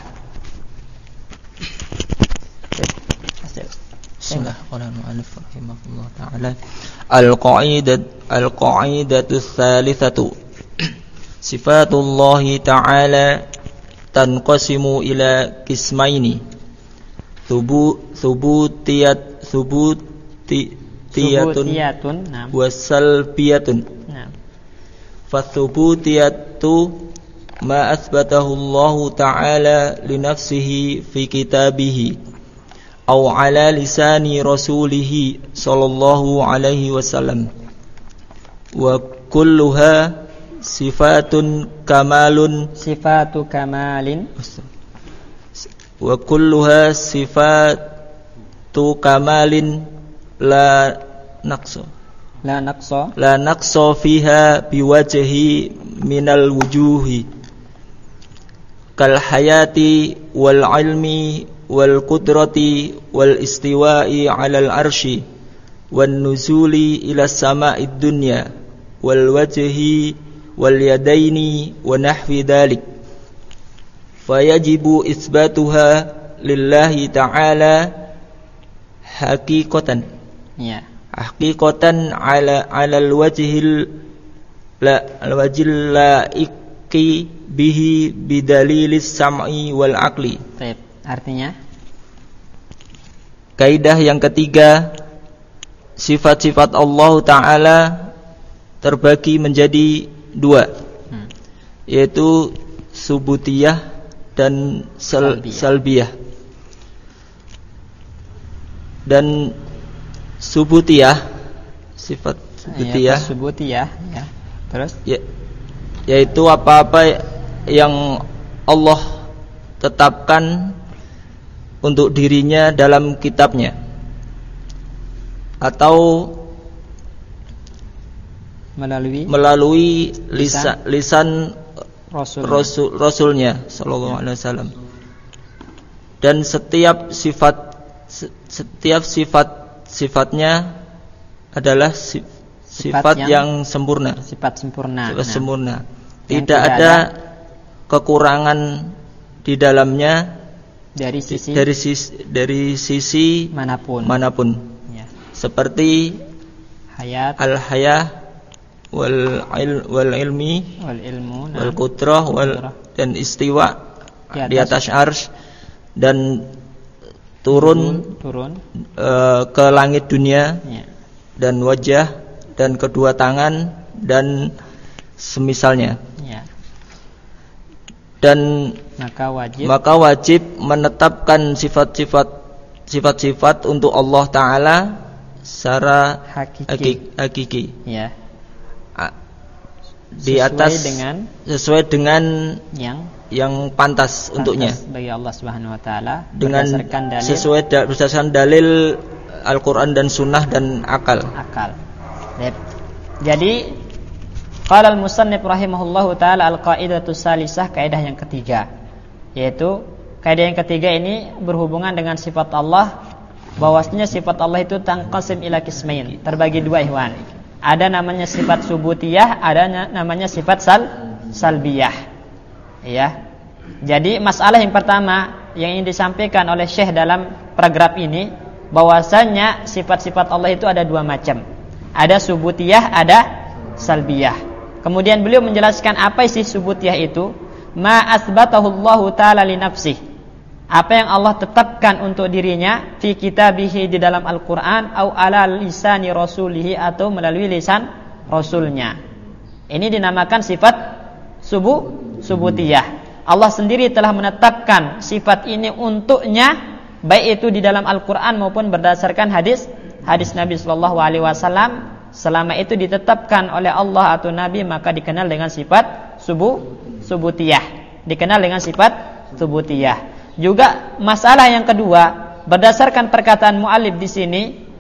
[SPEAKER 3] Bismillah. Qala al-mu'allif rahimahullah ta'ala. Al-qa'idah al-qa'idatu tsalitsatu. Sifatullah ta'ala tanqasimu ila qismaini. Thubut thubutiyat thubutiyatun wasalbiyatun. Naam. Fathubutiyatu ma athbatahu Allah ta'ala li nafsihi fi kitabihi aw ala lisani rasulih sallallahu alaihi wasallam, wa kulluha sifatun kamalun
[SPEAKER 1] sifatu kamalin
[SPEAKER 3] wa kulluha sifatu kamalin la naqsa
[SPEAKER 1] la naqsa
[SPEAKER 3] la naqsa fiha biwajhi minal wujuhi kal hayati wal ilmi wal qudrati wal istiwa'i 'alal arsy wan nuzuli ila sama'id dunya wal wajhi wal yadaini wa nahwi dzalik. Fayajibu isbatuha lillahi ta'ala haqiqatan. Ya. Haqiqatan ala alal wajhil la alwajhil laiqi bihi bidalilis sam'i wal aqli.
[SPEAKER 1] Baik, artinya
[SPEAKER 3] kaidah yang ketiga, sifat-sifat Allah Ta'ala terbagi menjadi dua, hmm. yaitu subutiyah dan sal- salbiyah. Dan subutiyah, sifat subutiyah,
[SPEAKER 1] ya, subutiyah ya. Terus
[SPEAKER 3] ya, yaitu apa-apa yang Allah tetapkan untuk dirinya dalam kitabnya atau
[SPEAKER 1] melalui
[SPEAKER 3] melalui lisan, lisan
[SPEAKER 1] Rasul.
[SPEAKER 3] Rasul Rasulnya sallallahu alaihi wasallam. Dan setiap sifat setiap sifat sifatnya adalah sifat, sifat yang, yang sempurna.
[SPEAKER 1] Sifat sempurna.
[SPEAKER 3] Sifat
[SPEAKER 1] nah,
[SPEAKER 3] sempurna. Tidak,
[SPEAKER 1] tidak
[SPEAKER 3] ada, ada kekurangan di dalamnya
[SPEAKER 1] dari sisi
[SPEAKER 3] dari sisi dari sisi
[SPEAKER 1] manapun.
[SPEAKER 3] Manapun.
[SPEAKER 1] Ya.
[SPEAKER 3] seperti
[SPEAKER 1] hayat,
[SPEAKER 3] al-hayah wal il, wal ilmi
[SPEAKER 1] wal ilmu, nah.
[SPEAKER 3] wal qudrah wal dan istiwa di atas, di atas arsy dan turun
[SPEAKER 1] turun
[SPEAKER 3] uh, ke langit dunia
[SPEAKER 1] ya.
[SPEAKER 3] Dan wajah dan kedua tangan dan semisalnya
[SPEAKER 1] ya.
[SPEAKER 3] Dan
[SPEAKER 1] maka wajib
[SPEAKER 3] maka wajib menetapkan sifat-sifat sifat-sifat untuk Allah Ta'ala secara
[SPEAKER 1] hakiki,
[SPEAKER 3] hakiki.
[SPEAKER 1] Ya.
[SPEAKER 3] Di
[SPEAKER 1] sesuai
[SPEAKER 3] atas
[SPEAKER 1] dengan
[SPEAKER 3] sesuai dengan
[SPEAKER 1] yang
[SPEAKER 3] yang pantas, pantas untuknya
[SPEAKER 1] bagi Allah Subhanahu wa taala
[SPEAKER 3] dengan
[SPEAKER 1] berdasarkan dalil
[SPEAKER 3] sesuai da, berdasarkan dalil Al-Qur'an dan sunnah dan akal.
[SPEAKER 1] Akal. Jadi qala al-musannif rahimahullahu taala al-qaidatu salisah, kaidah yang ketiga, yaitu kaidah yang ketiga ini berhubungan dengan sifat Allah, bahwasanya sifat Allah itu tanqasim ila qismain, terbagi dua ihwan. Ada namanya sifat subutiyah, ada namanya sifat sal salbiyah. Ya. Jadi masalah yang pertama yang ingin disampaikan oleh Syekh dalam paragraf ini, bahwasanya sifat-sifat Allah itu ada dua macam. Ada subutiyah, ada salbiyah. Kemudian beliau menjelaskan apa isi subutiyah itu, ma asbatahu Allah taala li nafsihi, apa yang Allah tetapkan untuk dirinya, fi kitabihi di dalam Al-Qur'an, au ala lisani rasulihi atau melalui lisan rasulnya. Ini dinamakan sifat subuh subutiyah. Allah sendiri telah menetapkan sifat ini untuknya, baik itu di dalam Al-Qur'an maupun berdasarkan hadis hadis Nabi sallallahu alaihi wasallam. Selama itu ditetapkan oleh Allah atau Nabi, maka dikenal dengan sifat subuh subutiyah. Dikenal dengan sifat subutiyah. Juga masalah yang kedua, berdasarkan perkataan muallif di sini,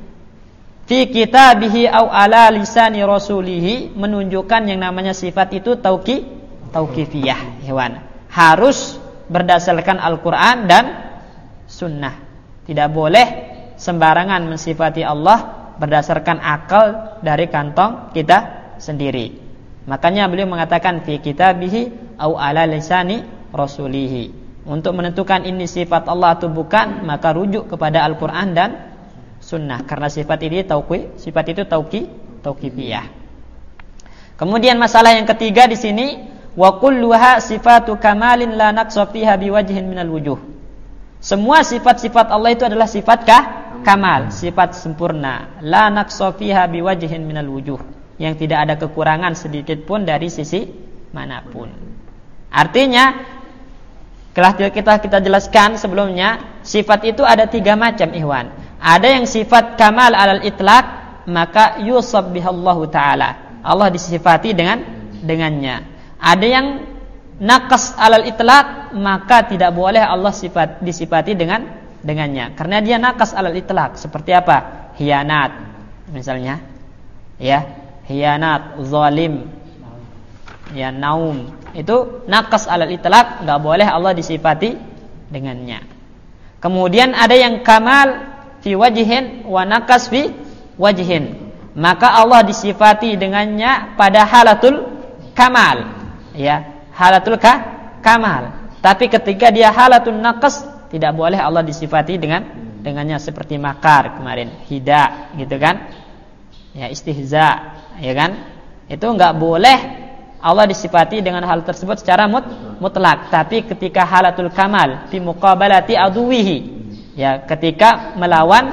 [SPEAKER 1] fi kitabihi au ala lisani rasulihi, menunjukkan yang namanya sifat itu tauqi tauqifiyah, hewan. Harus berdasarkan Al-Qur'an dan sunnah. Tidak boleh sembarangan mensifati Allah berdasarkan akal dari kantong kita sendiri. Makanya beliau mengatakan fi kitabihi au ala lisani rasulihi. Untuk menentukan ini sifat Allah atau bukan, maka rujuk kepada Al-Qur'an dan sunnah, karena sifat ini tauqi, sifat itu tauqi tauqifiyah. Kemudian masalah yang ketiga di sini, wa kulluha sifatu kamalin la naqsa fiha biwajhin minal wujuh. Semua sifat-sifat Allah itu adalah sifat kah? Kamal, sifat sempurna, la naqsa fiha biwajhin minal wujuh, yang tidak ada kekurangan sedikit pun dari sisi manapun. Artinya telah kita kita jelaskan sebelumnya, sifat itu ada tiga macam, ihwan. Ada yang sifat kamal alal itlaq, maka yusab bihallahu taala, Allah disifati dengan dengannya. Ada yang naqas alal itlaq, maka tidak boleh Allah sifat disifati dengan dengannya, karena dia naqas alal itlaq. Seperti apa? Hianat misalnya, ya, hianat, zalim, ya, naum, itu naqas alal itlaq, enggak boleh Allah disifati dengannya. Kemudian ada yang kamal fi wajhin wa naqas fi wajhin, maka Allah disifati dengannya pada halatul kamal, ya, halatul ka, kamal. Tapi ketika dia halatul naqas, tidak boleh Allah disifati dengan dengannya, seperti makar kemarin, hida, gitu kan? Ya, istihza, ya kan? Itu enggak boleh Allah disifati dengan hal tersebut secara mut, mutlak. Tapi ketika halatul kamal fi muqabalati aduwihi, ya, ketika melawan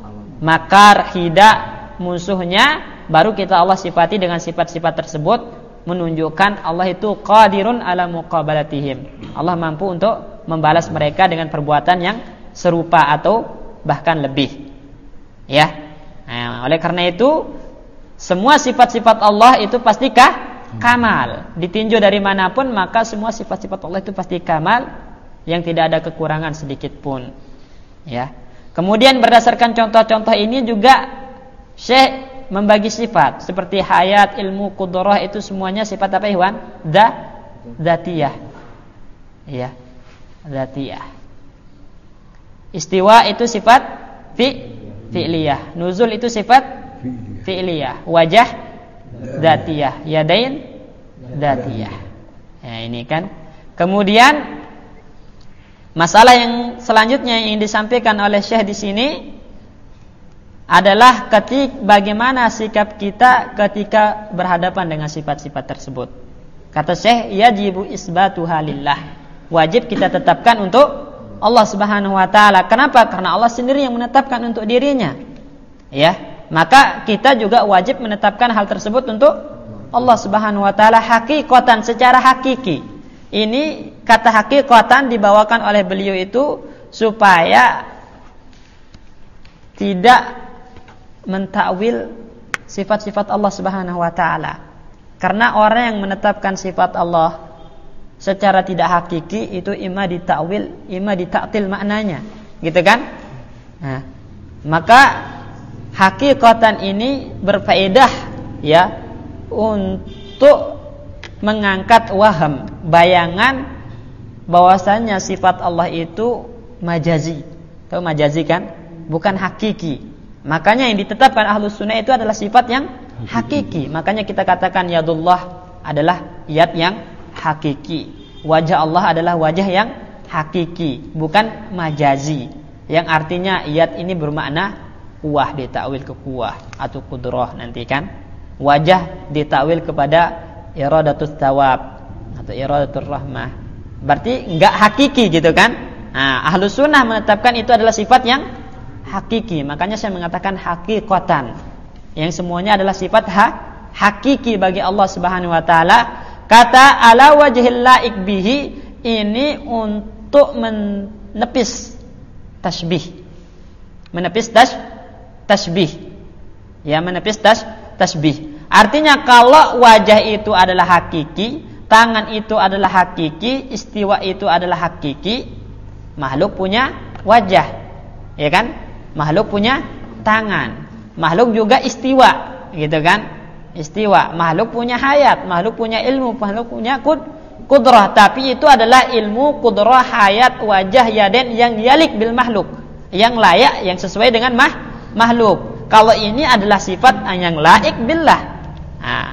[SPEAKER 1] makar, hida, musuhnya, baru kita Allah sifati dengan sifat-sifat tersebut, menunjukkan Allah itu qadirun ala muqabalatihim. Allah mampu untuk membalas mereka dengan perbuatan yang serupa atau bahkan lebih. Ya. Nah, oleh karena itu semua sifat-sifat Allah itu pastikah kamal, ditinjau dari manapun, maka semua sifat-sifat Allah itu pasti kamal, yang tidak ada kekurangan sedikit pun. Ya. Kemudian berdasarkan contoh-contoh ini juga Syekh membagi sifat seperti hayat, ilmu, qudrah, itu semuanya sifat apa, Iwan? Da, dzatiyah. Ya, dzatiyah. Istiwa itu sifat fi fi'liyah. Nuzul itu sifat fi'liyah. Wajah dzatiyah, yadain dzatiyah. Ya, ini kan. Kemudian masalah yang selanjutnya yang disampaikan oleh Syekh di sini, adalah ketik bagaimana sikap kita ketika berhadapan dengan sifat-sifat tersebut. Kata Syekh, yajibu isbatuha lillah. Wajib kita tetapkan untuk Allah Subhanahu wa taala. Kenapa? Karena Allah sendiri yang menetapkan untuk dirinya. Ya, maka kita juga wajib menetapkan hal tersebut untuk Allah Subhanahu wa taala hakikatan, secara hakiki. Ini kata hakikatan dibawakan oleh beliau itu supaya tidak mentakwil sifat-sifat Allah Subhanahu wa taala. Karena orang yang menetapkan sifat Allah secara tidak hakiki itu ima ditakwil, ima ditaktil maknanya, gitu kan? Nah, maka hakikatan ini berfaedah ya untuk mengangkat waham, bayangan bahwasanya sifat Allah itu majazi. Tahu majazi kan? Bukan hakiki. Makanya yang ditetapkan Ahlus Sunnah itu adalah sifat yang hakiki. Makanya kita katakan yadullah adalah yad yang hakiki. Wajah Allah adalah wajah yang hakiki, bukan majazi. Yang artinya yad ini bermakna kuwah, ditakwil ke kuwah atau kudrah nanti kan. Wajah ditakwil kepada iradatus thawab atau iradatur rahmah. Berarti enggak hakiki gitu kan? Nah, Ahlus Sunnah menetapkan itu adalah sifat yang hakiki. Makanya saya mengatakan hakikatan, yang semuanya adalah sifat ha, hakiki bagi Allah Subhanahu wa taala. Kata ala wajhil laik bihi ini untuk menepis tasbih. Menepis tas tasbih. Ya, menepis tas tasbih. Artinya kalau wajah itu adalah hakiki, tangan itu adalah hakiki, istiwa itu adalah hakiki, makhluk punya wajah. Ya kan? Makhluk punya tangan, makhluk juga istiwa, gitu kan? Istiwa, makhluk punya hayat, makhluk punya ilmu, makhluk punya kud, kudrah. Tapi itu adalah ilmu, kudrah, hayat, wajah, yaden yang yalik bil makhluk, yang layak, yang sesuai dengan mah, makhluk. Kalau ini adalah sifat yang laik billah, nah,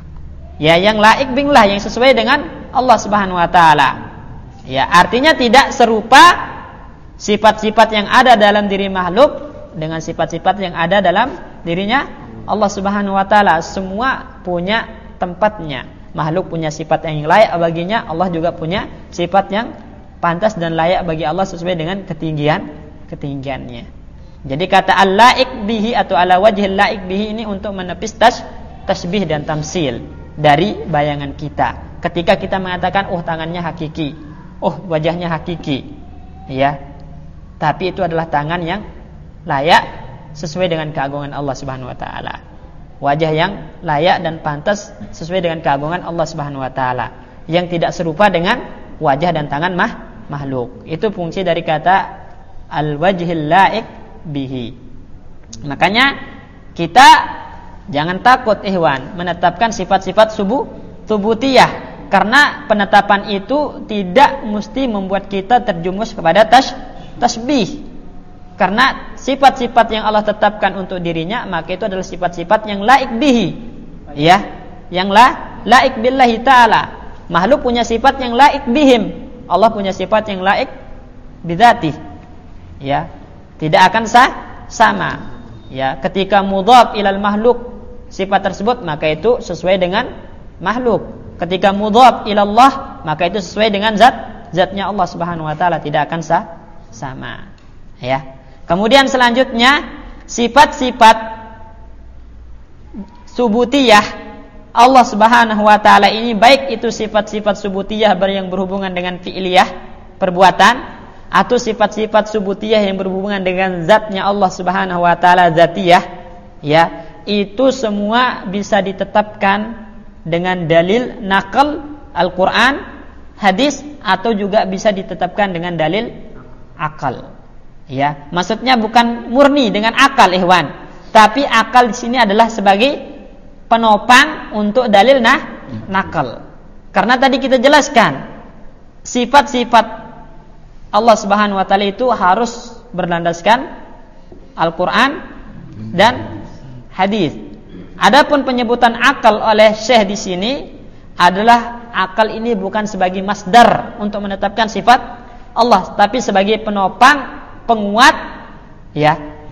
[SPEAKER 1] ya yang laik billah, yang sesuai dengan Allah Subhanahu wa taala. Ya, artinya tidak serupa sifat-sifat yang ada dalam diri makhluk dengan sifat-sifat yang ada dalam dirinya Allah Subhanahu wa taala. Semua punya tempatnya. Makhluk punya sifat yang layak baginya, Allah juga punya sifat yang pantas dan layak bagi Allah sesuai dengan ketinggian ketinggiannya. Jadi kata al-laik bihi atau ala wajhil laik bihi ini untuk menepis tas, tasbih dan tamsil dari bayangan kita. Ketika kita mengatakan oh tangannya hakiki, oh wajahnya hakiki, ya. Tapi itu adalah tangan yang layak sesuai dengan keagungan Allah Subhanahu wa taala. Wajah yang layak dan pantas sesuai dengan keagungan Allah Subhanahu wa taala, yang tidak serupa dengan wajah dan tangan mah makhluk. Itu fungsi dari kata al-wajhil laik bihi. Makanya kita jangan takut ikhwan menetapkan sifat-sifat subuh subutiyah, karena penetapan itu tidak mesti membuat kita terjumus kepada tas tasbih. Karena sifat-sifat yang Allah tetapkan untuk dirinya, maka itu adalah sifat-sifat yang laik bihi, ya, yang la laik billahi ta'ala. Makhluk punya sifat yang laik bihim, Allah punya sifat yang laik bidzati, ya, tidak akan sah sama. Ya, ketika mudhaf ilal makhluk sifat tersebut, maka itu sesuai dengan makhluk. Ketika mudhaf ilallah, maka itu sesuai dengan zat zatnya Allah Subhanahu wa taala, tidak akan sah sama, ya. Kemudian selanjutnya sifat-sifat subutiyah Allah Subhanahu wa taala ini, baik itu sifat-sifat subutiyah yang berhubungan dengan fi'liyah, perbuatan, atau sifat-sifat subutiyah yang berhubungan dengan zatnya Allah Subhanahu wa taala, zatiyah, ya, itu semua bisa ditetapkan dengan dalil naqal Al-Qur'an, hadis, atau juga bisa ditetapkan dengan dalil akal. Ya, maksudnya bukan murni dengan akal, ikhwan, tapi akal di sini adalah sebagai penopang untuk dalil nah nakal. Karena tadi kita jelaskan sifat-sifat Allah Subhanahu wa taala itu harus berlandaskan Al-Qur'an dan hadis. Adapun penyebutan akal oleh Syekh di sini adalah akal ini bukan sebagai masdar untuk menetapkan sifat Allah, tapi sebagai penopang, penguat, ya,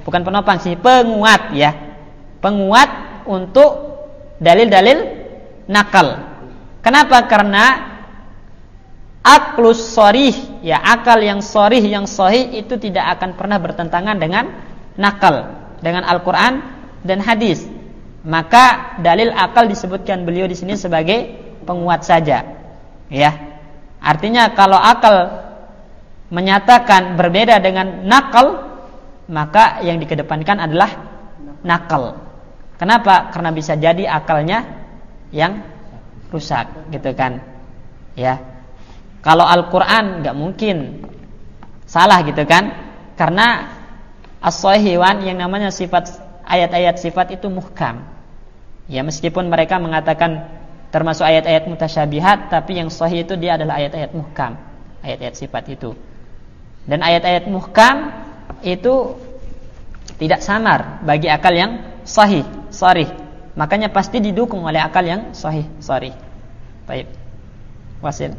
[SPEAKER 1] bukan penopang sih, penguat ya. Penguat untuk dalil-dalil nakal. Kenapa? Karena aklus sharih, ya akal yang sharih yang sahih itu tidak akan pernah bertentangan dengan nakal, dengan Al-Qur'an dan hadis. Maka dalil akal disebutkan beliau di sini sebagai penguat saja. Ya. Artinya kalau akal menyatakan berbeda dengan nakal, maka yang dikedepankan adalah nakal. Kenapa? Karena bisa jadi akalnya yang rusak, gitu kan? Ya. Kalau Al-Qur'an enggak mungkin salah, gitu kan? Karena as-shahiwan yang namanya sifat, ayat-ayat sifat itu muhkam. Ya, meskipun mereka mengatakan termasuk ayat-ayat mutasyabihat, tapi yang sahih itu dia adalah ayat-ayat muhkam, ayat-ayat sifat itu. Dan ayat-ayat muhkam itu tidak samar bagi akal yang sahih, sharih. Makanya pasti didukung oleh akal yang sahih, sharih. Baik. Wasil.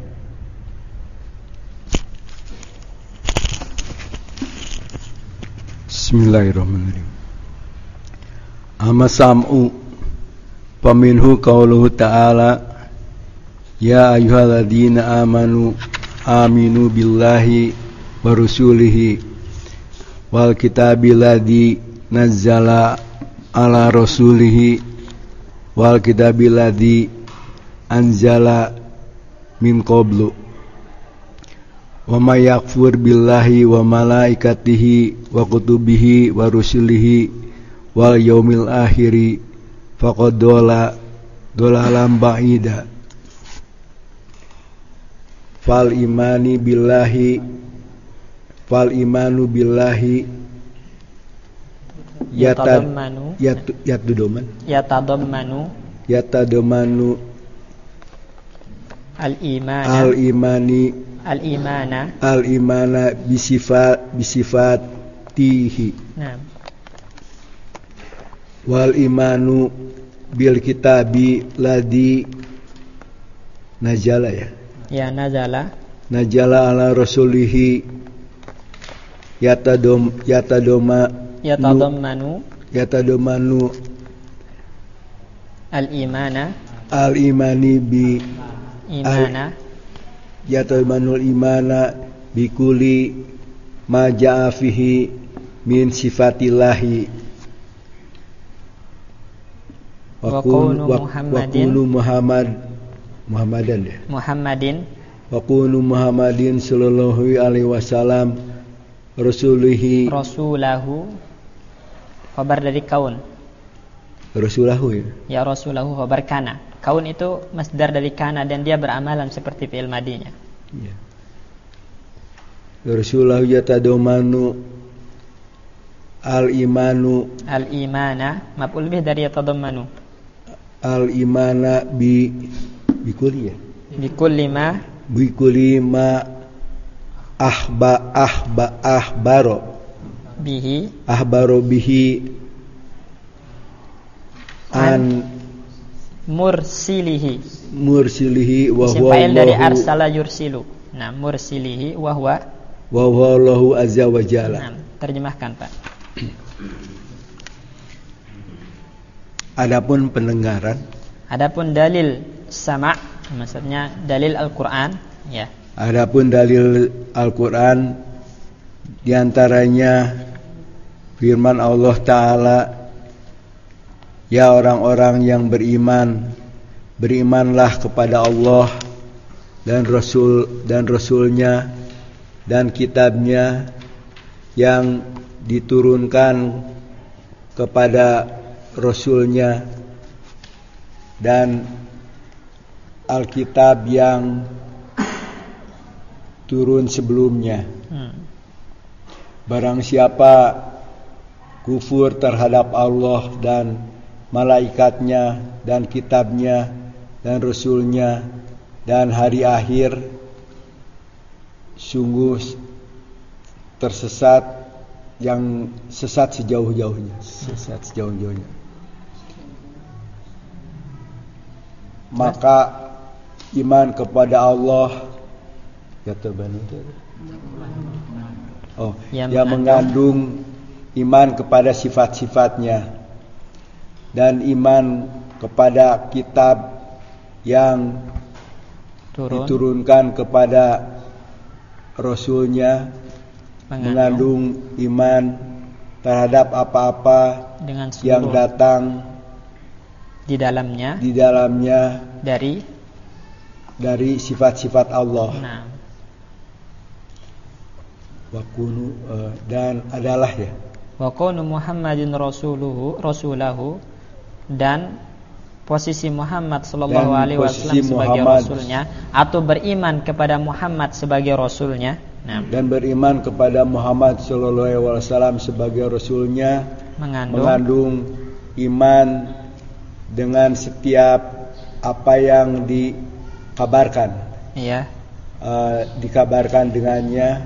[SPEAKER 4] Bismillahirrahmanirrahim. Amma sam'u faminhu qauluhu ta'ala ya ayyuhalladzina amanu aminu billahi wa rusulihi wal kitabil ladzi nazzala ala rasulihi wal kitabil ladzi anzala min qablu wa may yakfur billahi wa malaikatihi wa kutubihi wa rusulihi wal yaumil akhiri faqad dola dolalam ba'ida. Fal imani billahi fal imanu billahi yatadammanu yatadammanu
[SPEAKER 1] yatadammanu
[SPEAKER 4] yatadammanu
[SPEAKER 1] al-imana
[SPEAKER 4] al-imani
[SPEAKER 1] al-imana
[SPEAKER 4] al-imana bisifat bisifatihi.
[SPEAKER 1] Nah.
[SPEAKER 4] Wal imanu bil kitabi ladzi nazala ya.
[SPEAKER 1] Ya nazala.
[SPEAKER 4] Nazala ala rasulihi yatadom yatadoma
[SPEAKER 1] yatadammanu
[SPEAKER 4] yatadammanu
[SPEAKER 1] al-imana
[SPEAKER 4] al-imani bi
[SPEAKER 1] imana
[SPEAKER 4] yatadammanu al-imana bi kulli ma jaa fihi min sifatillahi wa kunu Muhammad Muhammadan ya.
[SPEAKER 1] Muhammadin
[SPEAKER 4] wa kunu Muhammadin sallallahu alaihi wasallam rasulihi
[SPEAKER 1] rasulahu khabar dari kaun.
[SPEAKER 4] Rasulahu ya.
[SPEAKER 1] Ya rasulahu khabar kana. Kaun itu masdar dari kana dan dia beramalan seperti fi'il madinya.
[SPEAKER 4] Iya. Rasulahu yatadomanu al-imanu
[SPEAKER 1] al-imana maf'ul bih dari yatadammanu
[SPEAKER 4] al-imana bi bikuli ya.
[SPEAKER 1] Bikulli ma
[SPEAKER 4] bikuli ma ahba ahba ahbaro
[SPEAKER 1] bihi
[SPEAKER 4] ahbaro bihi an
[SPEAKER 1] mursilihi
[SPEAKER 4] mursilihi wa huwa
[SPEAKER 1] fa'il dari arsala yursilu. Nah, mursilihi wa huwa
[SPEAKER 4] wa huwa Allahu azza wa jalla.
[SPEAKER 1] Nah, terjemahkan Pak.
[SPEAKER 4] Adapun pendengaran,
[SPEAKER 1] adapun dalil sama' maksudnya dalil Al-Qur'an ya.
[SPEAKER 4] Adapun dalil Al-Qur'an di antaranya firman Allah taala, ya orang-orang yang beriman, berimanlah kepada Allah dan Rasul dan Rasulnya dan kitabnya yang diturunkan kepada Rasulnya dan Alkitab yang turun sebelumnya. hmm. Barang siapa kufur terhadap Allah dan malaikatnya dan kitabnya dan Rasulnya dan hari akhir, sungguh tersesat yang sesat sejauh-jauhnya, sesat sejauh-jauhnya. Maka iman kepada Allah ya terbanu oh, yang, yang mengandung iman kepada sifat-sifatnya, dan iman kepada kitab yang Turun. diturunkan kepada Rasulnya, mengandung, mengandung iman terhadap apa-apa yang datang
[SPEAKER 1] di dalamnya
[SPEAKER 4] di dalamnya
[SPEAKER 1] dari
[SPEAKER 4] dari sifat-sifat Allah.
[SPEAKER 1] Nah.
[SPEAKER 4] Wa kunu uh, dan adalah ya.
[SPEAKER 1] Wa kunu Muhammadin rasuluhu rasulahu, dan posisi Muhammad sallallahu alaihi wasallam sebagai Muhammad, rasulnya, atau beriman kepada Muhammad sebagai rasulnya. Nah.
[SPEAKER 4] Dan beriman kepada Muhammad sallallahu alaihi wasallam sebagai rasulnya
[SPEAKER 1] mengandung,
[SPEAKER 4] mengandung iman dengan setiap apa yang dikabarkan.
[SPEAKER 1] Iya.
[SPEAKER 4] Uh, dikabarkan dengannya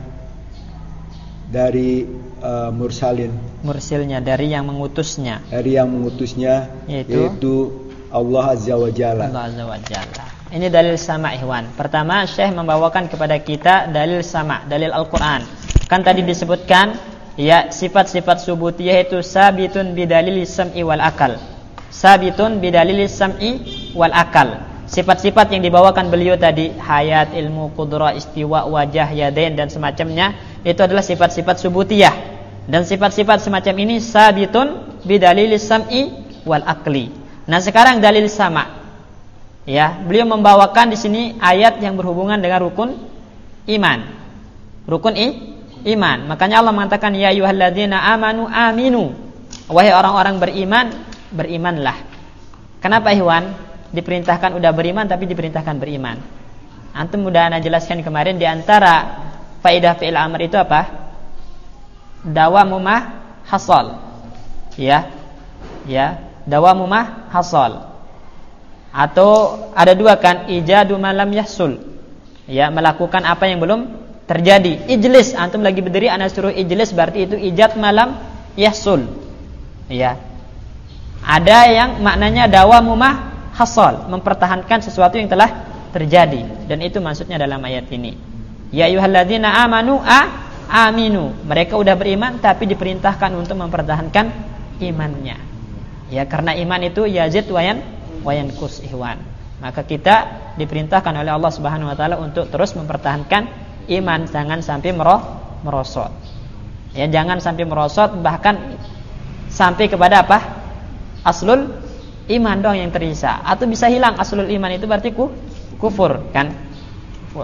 [SPEAKER 4] dari uh, mursalin.
[SPEAKER 1] Mursilnya, dari yang mengutusnya.
[SPEAKER 4] Dari yang mengutusnya, yaitu, yaitu Allah Azza wa Jalla.
[SPEAKER 1] Allah Azza wa Jalla. Ini dalil sama, ikhwan. Pertama, Syekh membawakan kepada kita dalil sama, dalil Al-Quran. Kan tadi disebutkan, ya, sifat-sifat subutiyah itu sabitun bidalil sam'i wal akal. Sabitun bidalil sam'i wal akal. Sifat-sifat yang dibawakan beliau tadi, hayat, ilmu, qudrah, istiwa, wajah, yadain, dan semacamnya, itu adalah sifat-sifat subutiyah. Dan sifat-sifat semacam ini sabitun bidalil sam'i wal akli. Nah, sekarang dalil sama. Ya, beliau membawakan di sini ayat yang berhubungan dengan rukun iman. Rukun i, iman. Makanya Allah mengatakan, ya ayyuhalladzina amanu aminu. Wahai orang-orang beriman, berimanlah. Kenapa, ikhwan? Diperintahkan udah beriman tapi diperintahkan beriman. Antum udah ana jelaskan kemarin, di antara faedah fi'il amr itu apa? Dawamu ma hasal. Ya. Ya, dawamu ma hasal. Atau ada dua kan, ijadu malam yahsul. Ya, melakukan apa yang belum terjadi. Ijlis, antum lagi berdiri ana suruh ijlis, berarti itu ijad malam yahsul. Ya. Ada yang maknanya dawamu ma hasal, mempertahankan sesuatu yang telah terjadi, dan itu maksudnya dalam ayat ini. Ya ayyuhalladzina amanu a aminu. Mereka udah beriman tapi diperintahkan untuk mempertahankan imannya. Ya, karena iman itu yazid wayan wayan kus ihwan. Maka kita diperintahkan oleh Allah Subhanahu wa taala untuk terus mempertahankan iman, jangan sampai meroh, merosot. Ya, jangan sampai merosot, bahkan sampai kepada apa? Aslul iman dong yang tersisa, atau bisa hilang aslul iman, itu berarti ku, kufur kan? Kufur.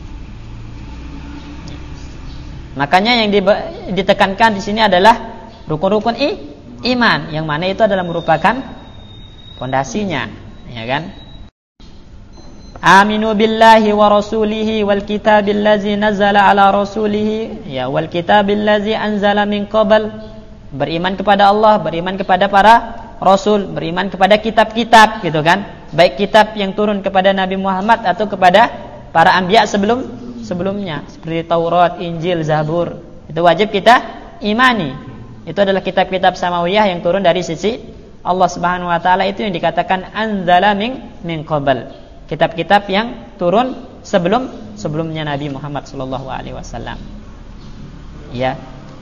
[SPEAKER 1] Makanya yang ditekankan di sini adalah rukun-rukun i, iman, yang mana itu adalah merupakan fondasinya, ya kan? Aminu billahi wa rasulihi wal kitabil ladzi nazzala ala rasulihi, ya, wal kitabil ladzi anzala min qabl. Beriman kepada Allah, beriman kepada para rasul, beriman kepada kitab-kitab, gitu kan? Baik kitab yang turun kepada Nabi Muhammad atau kepada para anbiya sebelum sebelumnya, seperti Taurat, Injil, Zabur. Itu wajib kita imani. Itu adalah kitab-kitab samawiyah yang turun dari sisi Allah Subhanahu wa taala, itu yang dikatakan anzala min min qabl. Kitab-kitab yang turun sebelum sebelumnya Nabi Muhammad sallallahu alaihi wasallam. Ya.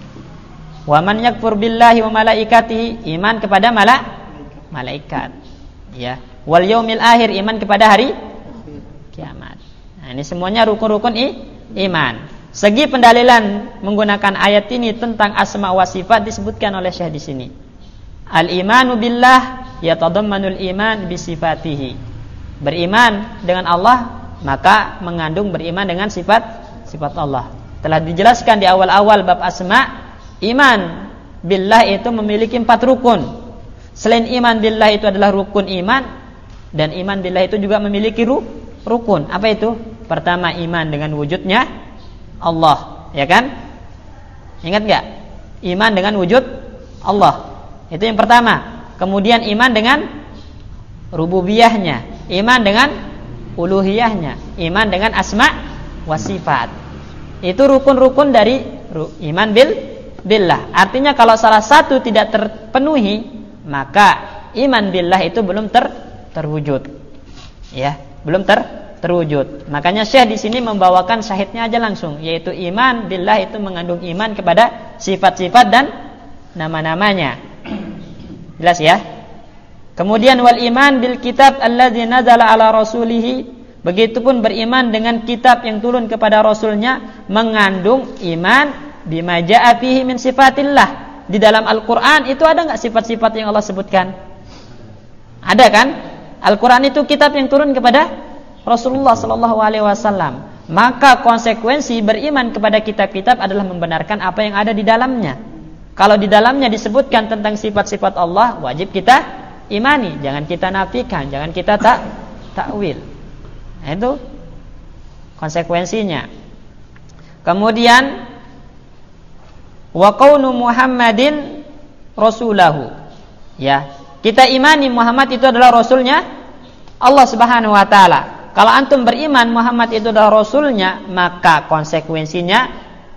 [SPEAKER 1] Wa man yakfur billahi wa malaikatihi, iman kepada mala, malaikat. Ya. Wal yaumil akhir, iman kepada hari kiamat. Nah, ini semuanya rukun-rukun i, iman. Segi pendalilan menggunakan ayat ini tentang asma wa sifat disebutkan oleh Syekh di sini. Al-imanu billah yatadammanul iman bisifatihi. Beriman dengan Allah maka mengandung beriman dengan sifat sifat Allah. Telah dijelaskan di awal-awal bab asma, iman billah itu memiliki empat rukun. Selain iman billah itu adalah rukun iman, dan iman billah itu juga memiliki ru, rukun. Apa itu? Pertama, iman dengan wujudnya Allah, ya kan? Ingat enggak? Iman dengan wujud Allah. Itu yang pertama. Kemudian iman dengan rububiyahnya, iman dengan uluhiyahnya, iman dengan asma wa sifat. Itu rukun-rukun dari iman bil billah. Artinya kalau salah satu tidak terpenuhi, maka iman billah itu belum ter terwujud. Ya, belum ter terwujud. Makanya Syekh di sini membawakan syahidnya aja langsung, yaitu iman billah itu mengandung iman kepada sifat-sifat dan nama-namanya. Jelas ya? Kemudian wal iman bil kitab alladzi nazala ala rasulih, begitupun beriman dengan kitab yang turun kepada rasulnya, mengandung iman bima jaa fihi min sifatillah. Di dalam Al-Qur'an itu ada enggak sifat-sifat yang Allah sebutkan? Ada kan? Al-Qur'an itu kitab yang turun kepada Rasulullah sallallahu alaihi wasallam. Maka konsekuensi beriman kepada kitab-kitab adalah membenarkan apa yang ada di dalamnya. Kalau di dalamnya disebutkan tentang sifat-sifat Allah, wajib kita imani, jangan kita nafikan, jangan kita tak takwil. Nah, itu konsekuensinya. Kemudian wa qaunu Muhammadin rasulahu. Ya, kita imani Muhammad itu adalah rasulnya Allah Subhanahu wa taala. Kalau antum beriman Muhammad itu adalah rasulnya, maka konsekuensinya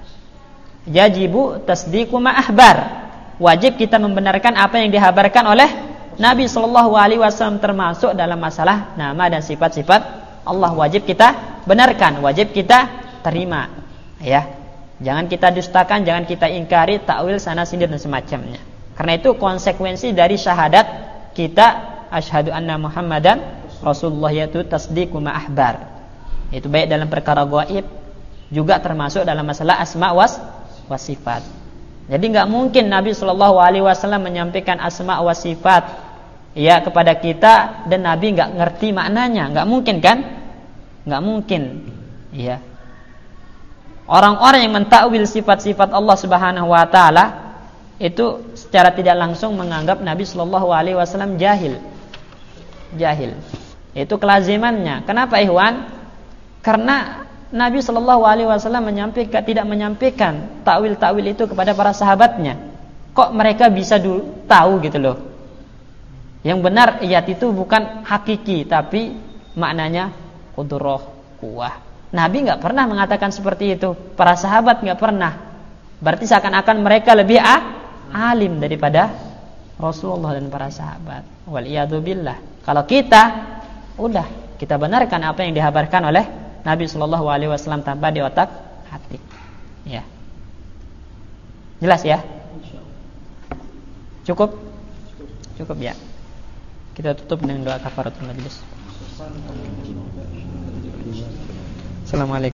[SPEAKER 1] yajibu tasdiqu ma akhbar. Wajib kita membenarkan apa yang dihabarkan oleh Nabi sallallahu alaihi wasallam, termasuk dalam masalah nama dan sifat-sifat Allah. Wajib kita benarkan, wajib kita terima. Ya. Jangan kita dustakan, jangan kita ingkari, takwil sana sini dan semacamnya. Karena itu konsekuensi dari syahadat kita asyhadu anna Muhammadan Rasulullah, yaitu tasdiqu ma akhbar. Itu baik dalam perkara gaib, juga termasuk dalam masalah asma was wasifat. Jadi enggak mungkin Nabi sallallahu alaihi wasallam menyampaikan asma wa sifat ya kepada kita dan Nabi enggak ngerti maknanya, enggak mungkin kan? Enggak mungkin. Iya. Orang-orang yang mentakwil sifat-sifat Allah Subhanahu wa taala itu secara tidak langsung menganggap Nabi sallallahu alaihi wasallam jahil. Jahil. Itu kelazimannya. Kenapa ikhwan? Karena Nabi sallallahu alaihi wasallam menyampaikan tidak menyampaikan takwil-takwil itu kepada para sahabatnya. Kok mereka bisa dulu tahu gitu loh. Yang benar ayat itu bukan hakiki tapi maknanya qudrah, kuwah. Nabi enggak pernah mengatakan seperti itu. Para sahabat enggak pernah. Berarti seakan-akan mereka lebih ah, alim daripada Rasulullah dan para sahabat. Wal iyadu billah. Kalau kita udah kita benarkan apa yang dihabarkan oleh Nabi sallallahu alaihi wasallam tanpa di otak hati. Ya. Jelas ya? Cukup? Cukup ya. Kita tutup dengan doa kafaratul majlis. Assalamualaikum.